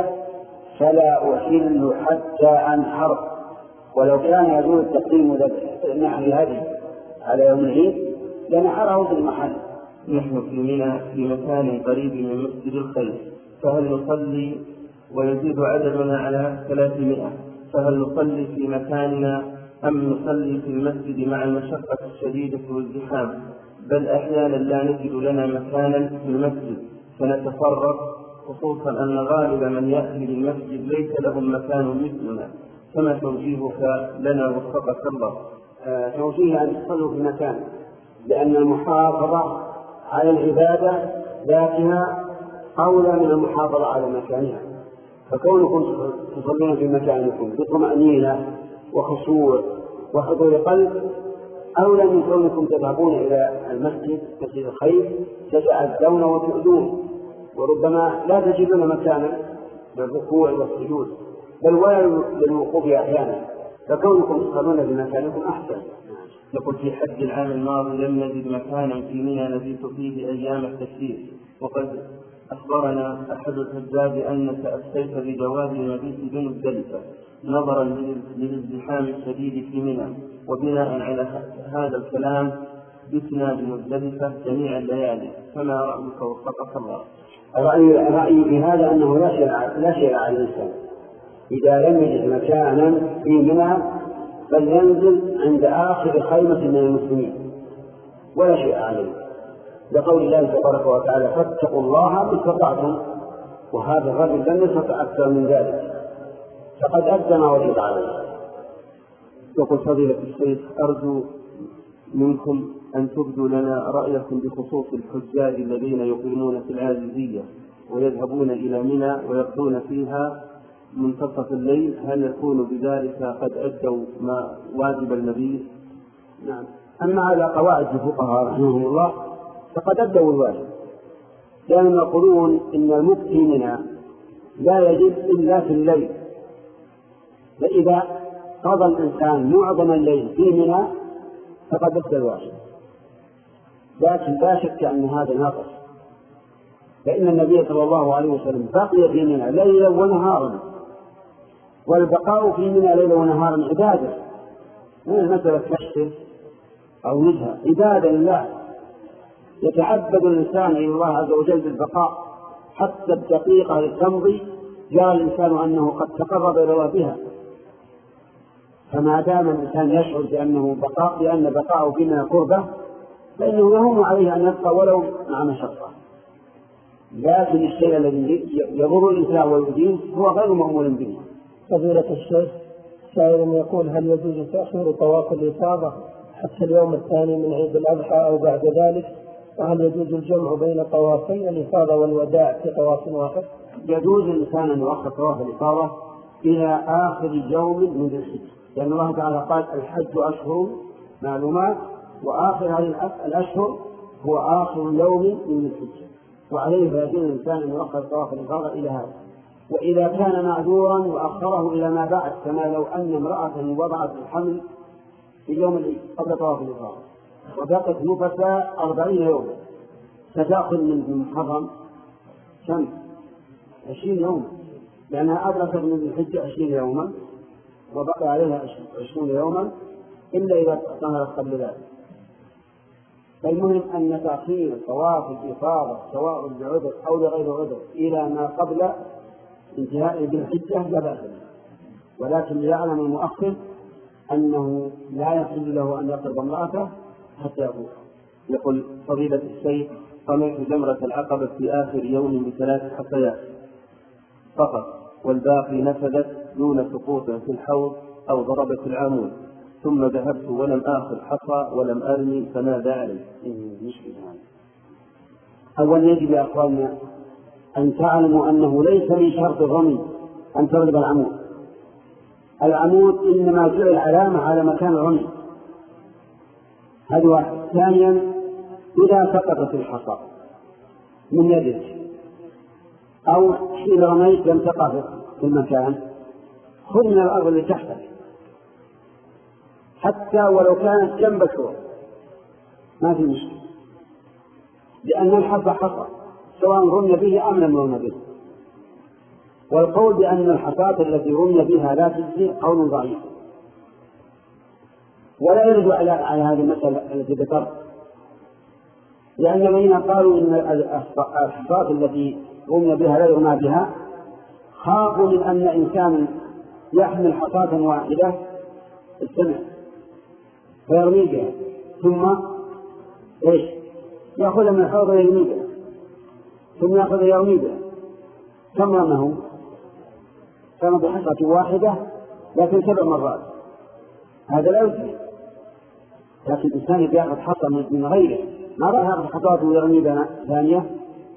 فلا أحل حتى أنحر. ولو كان يجوز تقديم نحر الهدي على يوم العيد لنحره في المحل. نحن في منى في مكان قريب من مسجد الخير، فهل نصلي ويزيد عددنا على ثلاثمائة، فهل نصلي في مكاننا أم نصلي في المسجد مع المشقة الشديدة والزحام؟ بل أحيانا لا نجد لنا مكانا في المسجد فنتفرق، خصوصا أن غالب من يأتي للمسجد ليس لهم مكان مثلنا، فما توجيهك لنا وفقك الله؟ آه توجيه أن تصلوا في مكان، لأن المحافظة على العبادة ذاتها أولى من المحافظة على مكانها. فكونكم تصلون في مكانكم بطمأنينة وخشوع وحضور قلب أولى من كونكم تذهبون إلى المسجد مسجد الخير تتعدون وتؤذون، وربما لا تجدون مكانا للركوع والسجود بل ولا للوقوف أحيانا، فكونكم تصلون في مكانكم أحسن. يقول في حج العام الماضي لم نجد مكانا في منى نبيت فيه أيام التشريق، وقد أخبرنا أحد الحجاج أنك أفتيت بجواز المبيت بمزدلفة نظرا للازدحام الشديد في منى، وبناء على هذا الكلام بتنا بمزدلفة جميع الليالي، فما رأيك وفقك الله؟ رأيي رأيي في هذا أنه لا شيء لا شيء على الإنسان إذا لم يجد مكانا في منى فلينزل عند آخر خيمة من المسلمين ولا شيء عليه، لقول الله تبارك وتعالى فاتقوا الله ما استطعتم، وهذا الرجل لم يستطع أكثر من ذلك فقد أدى ما وجب عليه. يقول فضيلة الشيخ أرجو منكم أن تبدوا لنا رأيكم بخصوص الحجاج الذين يقيمون في العازيزية ويذهبون إلى منى ويقضون فيها منتصف الليل، هل يكون بذلك قد أدوا ما واجب المبيت؟ نعم. أما على قواعد الفقهاء رحمه الله فقد أدوا الواجب، لأنهم يقولون إن المبكي منى لا يجب إلا في الليل، فإذا قضى الإنسان معظم الليل في منى فقد أدى الواجب، لكن لا شك أن هذا ناقص، فإن النبي صلى الله عليه وسلم بقي في منى ليلا ونهارا، والبقاء في منى ليلا ونهارا عبادة، من المسألة كشف أو نزهة، عبادة لله يتعبد الإنسان إلى الله عز وجل بالبقاء حتى الدقيقة تمضي يرى الإنسان أنه قد تقرب إلى الله بها. فما دام الإنسان يشعر بأنه بقاء بأن بقاءه في منى قربة فإنه يهون عليه أن يبقى ولو مع مشقة، لكن الشيء الذي يضر الإنسان ويؤذيه هو غير مأمول به. فضيلة الشيخ سائل يقول هل يجوز تأخير طواف الإفاضة حتى اليوم الثاني من عيد الأضحى أو بعد ذلك؟ وهل يجوز الجمع بين طوافي الإفاضة والوداع في طواف واحد؟ يجوز الإنسان أن يؤخر طواف الإفاضة إلى آخر يوم من ذي الحجة، لأن الله تعالى قال الحج أشهر معلومات وآخر هذه الأشهر هو آخر يوم من الحجة، وعليه فيجوز الإنسان أن يؤخر طواف الإفاضة إلى هذا. وإذا كان معذورا وأخره إلى ما بعد، كما لو أن امرأة وضعت الحمل في يوم العيد قبل طواف الإفاضة وبقت نفسا أربعين يوما فتأخذ من محرم كم؟ عشرين يوما، لأنها أدركت من الحجة عشرين يوما وبقى عليها عشرين يوما إلا إذا طهرت قبل ذلك. فالمهم أن تأخير طواف الإفاضة سواء بعذر أو لغير عذر إلى ما قبل انتهاء ذي الحجة لا بأس به، ولكن يعلم المؤخر أنه لا يحل له أن يقرب امرأته حتى يقول. يقول فضيلة الشيخ رميت جمرة العقبة في آخر يوم بثلاث حصيات فقط والباقي نفذت دون سقوط في الحوض أو ضربت العمود، ثم ذهبت ولم آخذ حصى ولم أرمي، فماذا علي؟ أولا يجب يا أخواننا أن تعلموا أنه ليس من شرط الرمي أن تضرب العمود، العمود إنما جعل علامة على مكان الرمي، هذا واحد. ثانيا إذا سقطت الحصى من يدك أو حين رميت لم تقع في المكان خذ من الأرض اللي تحتك حتى ولو كانت جنب الشوط ما في مشكلة، لأن الحصى حصى سواء رمي به أم لم يرمى به. والقول بأن الحصاة التي رمي بها لا تجزي قول ضعيف، ولا يرد على على هذه المسألة التي ذكرت، لأن الذين قالوا إن الحصاة التي رمي بها لا يرمى بها خافوا من أن إنسانا يحمل حصاة واحدة السمع فيرمي بها ثم إيش يأخذ من الحوض ويرمي بها ثم يأخذ يرمي بها، كم رمه؟ كان بحصة واحدة لكن سبع مرات، هذا لا يجزي. لكن الإنسان يأخذ حصى من غيره ما راح يأخذ حصاته ويرمي بها ثانية،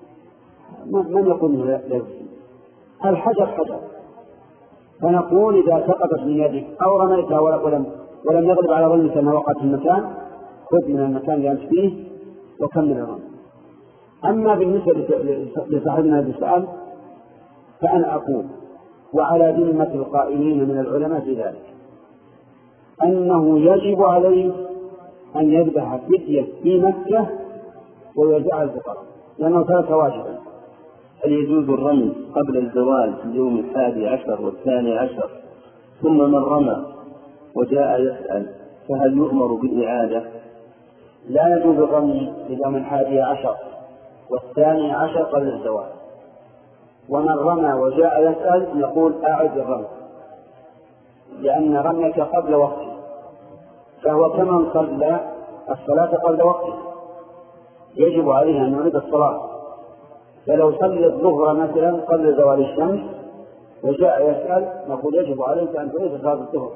من يقول لا يجزي؟ الحجر حجر، فنقول إذا سقطت من يدك أو رميتها ولم ولم يغلب على ظنك أنها وقعت في المكان خذ من المكان اللي أنت فيه وكمل الرمي. أما بالنسبة لصاحبنا هذا السؤال فأنا أقول وعلى ذمة القائلين من العلماء في ذلك أنه يجب عليه أن يذبح فدية في مكة ويوزعها الفقراء لأنه ترك واجبا. هل يجوز الرمي قبل الزوال في اليوم الحادي عشر والثاني عشر ثم من رمى وجاء يسأل فهل يؤمر بالإعادة؟ لا يجوز الرمي في اليوم الحادي عشر والثاني عشر قبل الزوال، ومن رمى وجاء يسأل يقول أعد الرمي، لأن رميك قبل وقته فهو كمن صلى الصلاة قبل وقته يجب عليه أن يعيد الصلاة. فلو صلى الظهر مثلا قبل زوال الشمس وجاء يسأل نقول يجب عليك أن تعيد صلاة الظهر،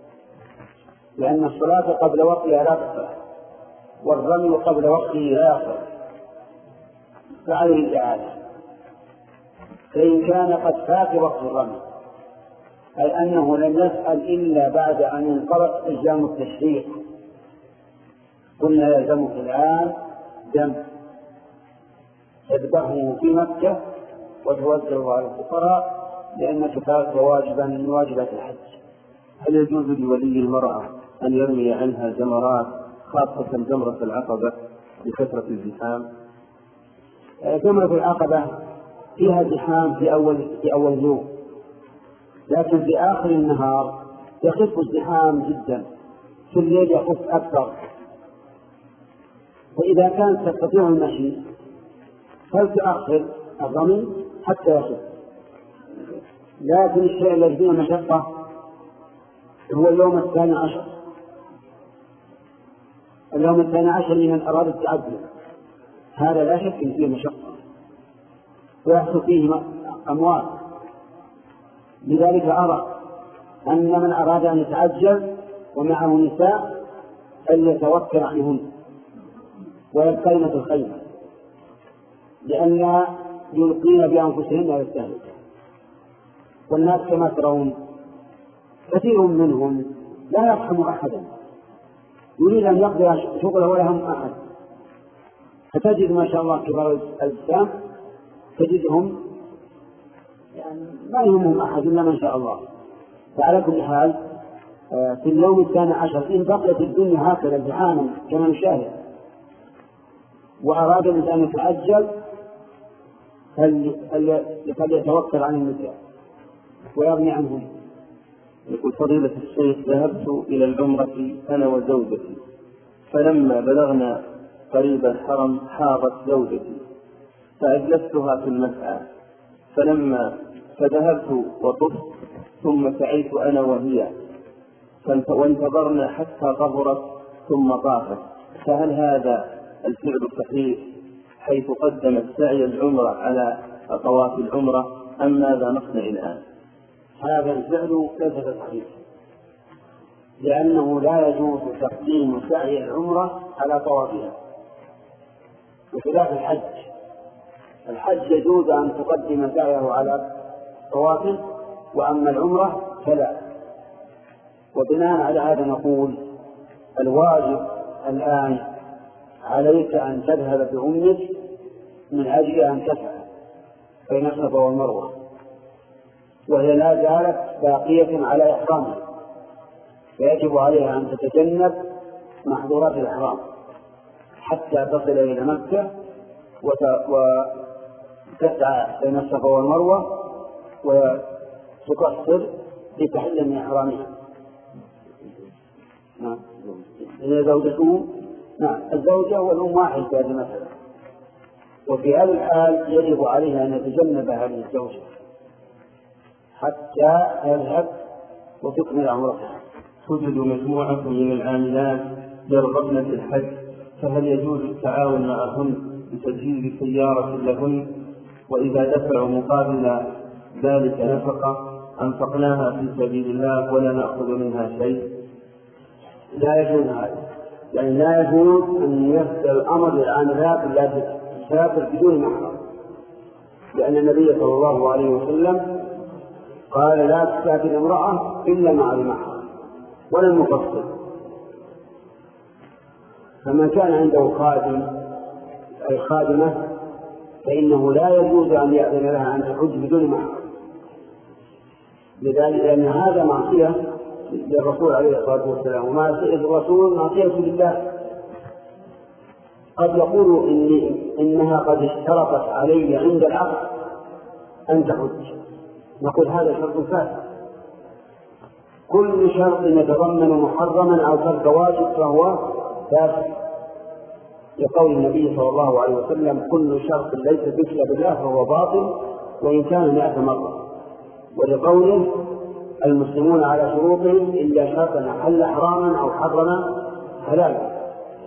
لأن الصلاة قبل وقتها لا تصح والرمي قبل وقته لا يصح، فعليه الإعادة. فإن كان قد فات وقت الرمي أي أنه لم يسأل إلا بعد أن انقضت أيام التشريق قلنا يلزمك الآن دم تذبحه في مكة وتوزعه على الفقراء لأنك فات واجبا من واجبات الحج. هل يجوز لولي المرأة أن يرمي عنها جمرات خاصة جمرة العقبة لكثرة الزحام؟ جمرة العقبة فيها زحام في أول في أول يوم، لكن في آخر النهار يخف الزحام جدا، في الليل يخف أكثر. فإذا كانت تستطيع المشي فلتأخر الرمي حتى يخف، لكن الشيء الذي فيه مشقة هو اليوم الثاني عشر. اليوم الثاني عشر لمن أراد التعدد هذا لا شك فيه مشقة ويحصل فيه أموال، لذلك أرى أن من أراد أن يتعجل ومعه نساء فليتوكل عنهن ويبقين في الخيمة، لأن يلقين بأنفسهن على التهلكة. والناس كما ترون كثير منهم لا يرحم أحدا، يريد أن يقضي شغله ولا هم أحد، فتجد ما شاء الله كبار الإسلام تجدهم يعني ما يهمهم أحد إلا من شاء الله. فعلى كل حال في اليوم الثاني عشر إن بقيت الدنيا هكذا زحاما كما نشاهد وأراد أن يتعجل فليتوكل عن النساء ويغني عنهم. يقول فضيلة الشيخ ذهبت إلى العمرة أنا وزوجتي، فلما بلغنا قريب الحرم حاضت زوجتي فأجلستها في المسعى، فلما فذهبت وطفت ثم سعيت أنا وهي وانتظرنا حتى طهرت ثم طافت، فهل هذا الفعل صحيح حيث قدمت سعي العمرة على طواف العمرة أم ماذا نصنع الآن؟ هذا الفعل ليس صحيح، لأنه لا يجوز تقديم سعي العمرة على طوافها، بخلاف الحج. الحج يجوز أن تقدم سعيه على طوافه، وأما العمرة فلا. وبناء على هذا نقول الواجب الآن عليك أن تذهب بأمك من أجل أن تسعى بين الصفا والمروة، وهي لا زالت باقية على إحرامها، فيجب عليها أن تتجنب محظورات الإحرام حتى تصل إلى مكة تسعى بين الصفا والمروة وتقصر لتحل من إحرامها. نعم. هي زوجته. نعم. الزوجة والأم واحد في هذه المسألة، وفي هذا الحال يجب عليها أن يتجنب هذه الزوجة حتى يذهب وتكمل عمرها. توجد مجموعة من العاملات يرغبن في الحج، فهل يجوز التعاون معهن بتجهيز سيارة لهن، وإذا دفعوا مقابل ذلك نفقة أنفقناها في سبيل الله ولا نأخذ منها شيء؟ لا يجوز هذا، يعني لا يجوز أن يبدأ الأمر للعاملات التي تسافر بدون محرم، لأن النبي صلى الله عليه وسلم قال لا تسافر امرأة إلا مع المحرم ولا المفصل. فمن كان عنده خادم أي خادمة فإنه لا يجوز أن يأذن لها أن تحج بدون محرم، لذلك لأن هذا معصية للرسول عليه الصلاة والسلام، ومعصية الرسول معصية لله. قد يقول إني إنها قد اشترطت علي عند العقد أن تحج، نقول هذا شرط فاسد. كل شرط يتضمن محرما أو ترك واجب فهو فاسد، لقول النبي صلى الله عليه وسلم كل شرط ليس بكتاب الله فهو باطل وإن كان مئة مرة، ولقوله المسلمون على شروطهم إلا شرطا حل حراما أو حرم حلالا.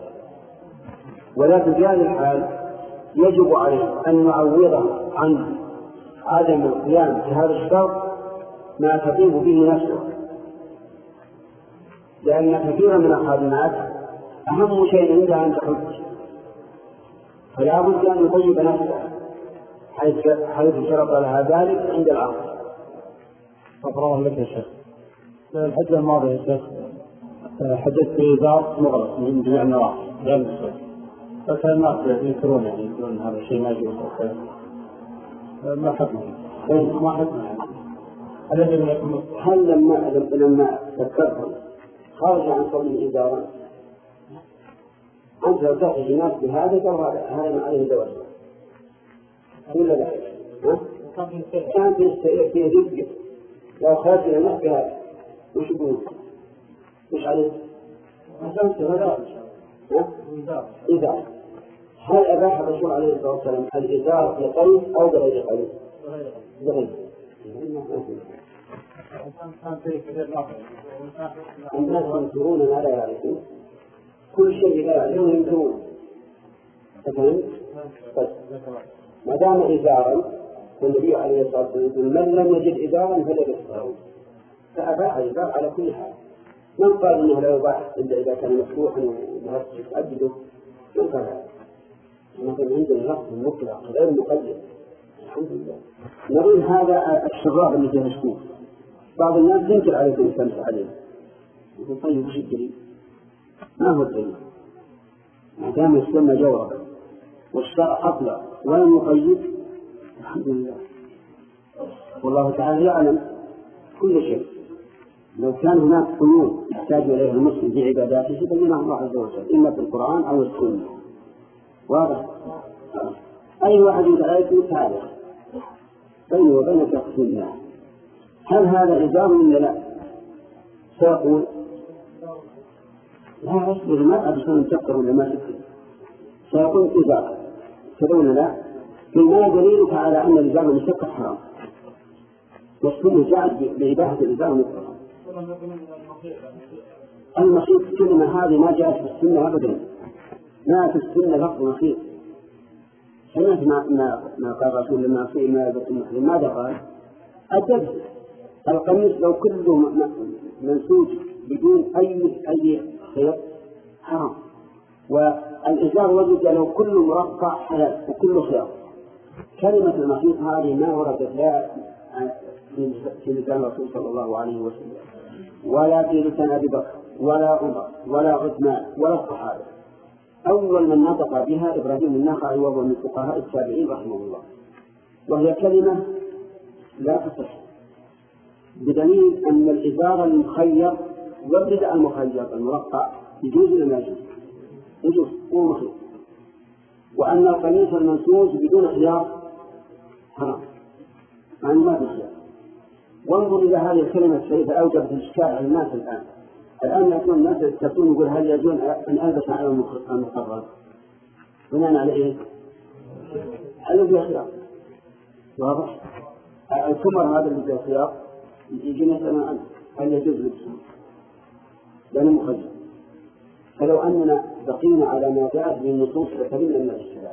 ولكن في هذه الحال يجب عليه أن نعوضه عن عدم القيام بهذا الشرط ما تطيب به نفسه، لأن كثيرا من الخادمات أهم شيء عندها أن تحج، فلا بد أن يطيب نفسه حيث حيث شرط لها ذلك عند العقد. شكرا لك يا شيخ. الحجة الماضية يا شيخ حجت بإزار مغلق من جميع النواحي غير مسلم، فكان الناس يذكرون يعني يقولون هذا الشيء ما يجوز ما حكمه ما حكمه يعني هل لما لما ذكرتم خارج عن قوله إزارا أنت لو تأتي الناس بهذا هذا هذا عليه دواء ولا لا؟ كان في ذكر لو خرج إلى الناس بهذا وش يقول؟ وش عليه؟ إزار. هل أباح الرسول عليه الصلاة والسلام الإزار لقيد أو بغير قيد؟ بغير. الناس ينكرون ما لا يعرفون، كل شيء لا يعرفون ينكرون. فهمت؟ ما دام إزارا والنبي عليه الصلاة والسلام يقول من لم يجد إزارا فليلبسه، فأباح الإزار على كل حال. من قال إنه لا يباح إلا إذا كان مفتوحا ومهتف تأبده؟ من قال هذا؟ نقول عندنا نص مطلق غير مقيد. الحمد لله. نقول هذا الشراب اللي فيه الشكوك، بعض الناس ينكر عليه الإنسان عليه، يقول طيب وش الدليل؟ ما هو الدليل؟ ما دام السنة جوربا والشرع أطلق ولم يقيد، الحمد لله. والله تعالى يعلم كل شيء. لو كان هناك قيود يحتاج إليها المسلم في عباداته بينها الله عز وجل إما في القرآن أو السنة. واضح؟ أي واحد يتعلم تاريخ بينه وبين شخص الله، هل هذا إزار ولا لا؟ سيقول لا أصبر المرأة بسنة تفكر ولا ما تفكر، سيقول إزار كذا ولا لا؟ فما دليلك على أن الإزار مشتق حرام؟ والسنة جاءت بإباحة الإزار مطلقا. المخيط كلمة هذه ما جاءت في السنة أبدا، ما في السنة لفظ مخيط. سمعت ما ما قال رسول الله في ما يلبس المحرم، ماذا قال؟ الدبس القميص لو كله منسوج بدون أي أي خيط حرام، والإزار والرداء لو كله مرقع حلال وكله خياط. كلمة المخيط هذه ما وردت لا في لسان الرسول صلى الله عليه وسلم ولا في لسان أبي بكر ولا عمر ولا عثمان ولا الصحابة. أول من نطق بها إبراهيم النخعي وهو من فقهاء التابعين رحمه الله، وهي كلمة لا تصح، بدليل أن الإزار المخيط والرداء المخيط المرقع يجوز ولا لا يجوز؟ يجوز هو مخيط. وأن القميص المنسوج بدون خياط حرام، مع أنه ما في خلاف. وانظر إلى هذه الكلمة الشريفة أوجبت الإشكال على الناس الآن. الآن يكون الناس يستفتون يقول هل يجوز أن ألبس على المخرج بناء على إيه؟ على الخيار. واضح؟ الكمر هذا اللي في الخيار يجينا يسألون هل يجوز لبسه؟ لأنه مخرج. فلو أننا بقينا على ما جاءت من النصوص لسلمنا من الاشتباه.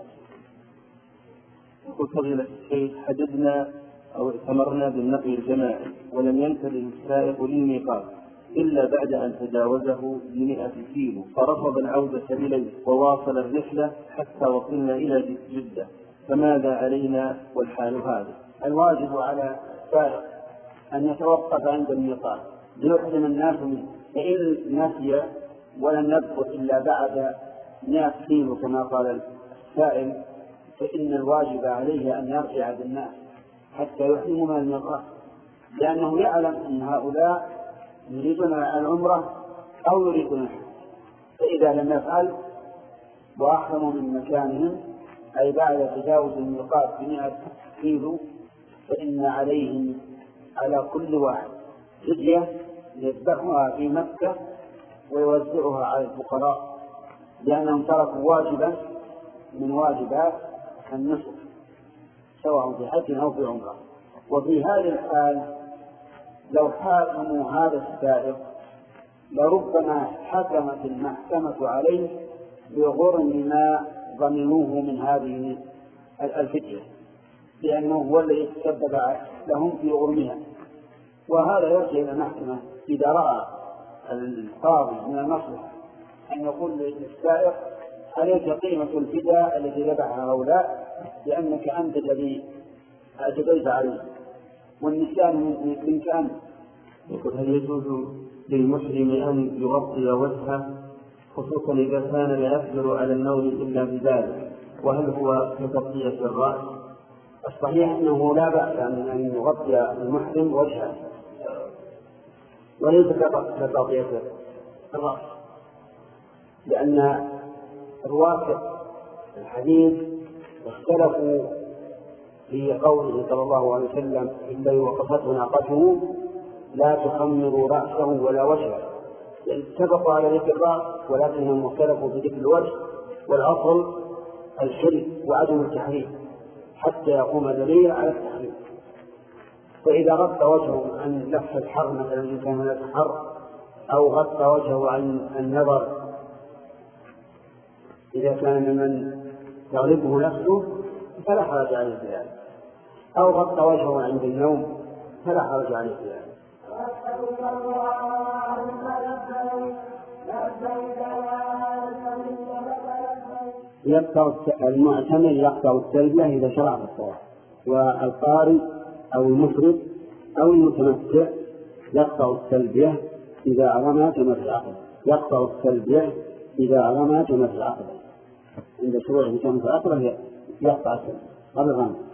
يقول فضيلة الشيخ حددنا أو ائتمرنا بالنقل الجماعي ولم ينتبه السائق للميقات إلا بعد أن تجاوزه بمئة كيلو فرفض العودة إليه وواصل الرحلة حتى وصلنا إلى جدة، فماذا علينا والحال هذا؟ الواجب على السائق أن يتوقف عند الميقات ليحزم الناس منه، فإن نسي ولم يذكر إلا بعد مئة كيلو كما قال السائل فإن الواجب عليه أن يرجع بالناس حتى يحرموا من الميقات، لأنه يعلم أن هؤلاء يريدون العمرة أو يريدون الحج، فإذا لم يفعل وأحرموا من مكانهم أي بعد تجاوز الميقات بمئة كيلو فإن عليهم على كل واحد فدية يذبحها في مكة ويوزعها على الفقراء، لأنهم تركوا واجبا من واجبات النسك سواء في حج أو في عمرة. وفي هذه الحال لو حاكموا هذا السائق لربما حكمت المحكمة عليه بغرم ما ضمنوه من هذه الفدية، لأنه هو الذي تسبب لهم في غرمها. وهذا يرجع إلى المحكمة إذا رأى القاضي من المصلحة أن يقول للسائق عليك قيمة الفداء التي ذبحها هؤلاء لأنك أنت الذي أجبيت عليه والنسيان منك أنت. يقول هل يجوز للمحرم أن يغطي وجهه خصوصا إذا كان لا يقدر على النوم إلا بذلك، وهل هو كتغطية الرأس؟ الصحيح أنه لا بأس أن يغطي المحرم وجهه وليس كتغطية الرأس، لأن رواة الحديث اختلفوا في قوله صلى الله عليه وسلم إلا وقفته ناقته لا تخمروا رأسه ولا وجهه، يعني اتفقوا على ذكر الرأس ولكنهم اختلفوا في ذكر الوجه، والأصل الحل وعدم التحريم حتى يقوم دليل على التحريم. فإذا غطى وجهه عن لفح الحر مثلا إن كان هناك حر أو غطى وجهه عن النظر إذا كان ممن تغلبه نفسه فلا حرج عليه في ذلك، أو غطى وجهه عند النوم فلا حرج عليه في ذلك. يقطع المعتمر يقطع التلبية إذا شرع في الطواف، والقارئ أو المفرد أو المتمتع يقطع التلبية إذا رمى جمرة العقبة، يقطع التلبية إذا رمى جمرة العقبة عند شروعه جمرة العقبة يقطع التلبية قبل الرمي.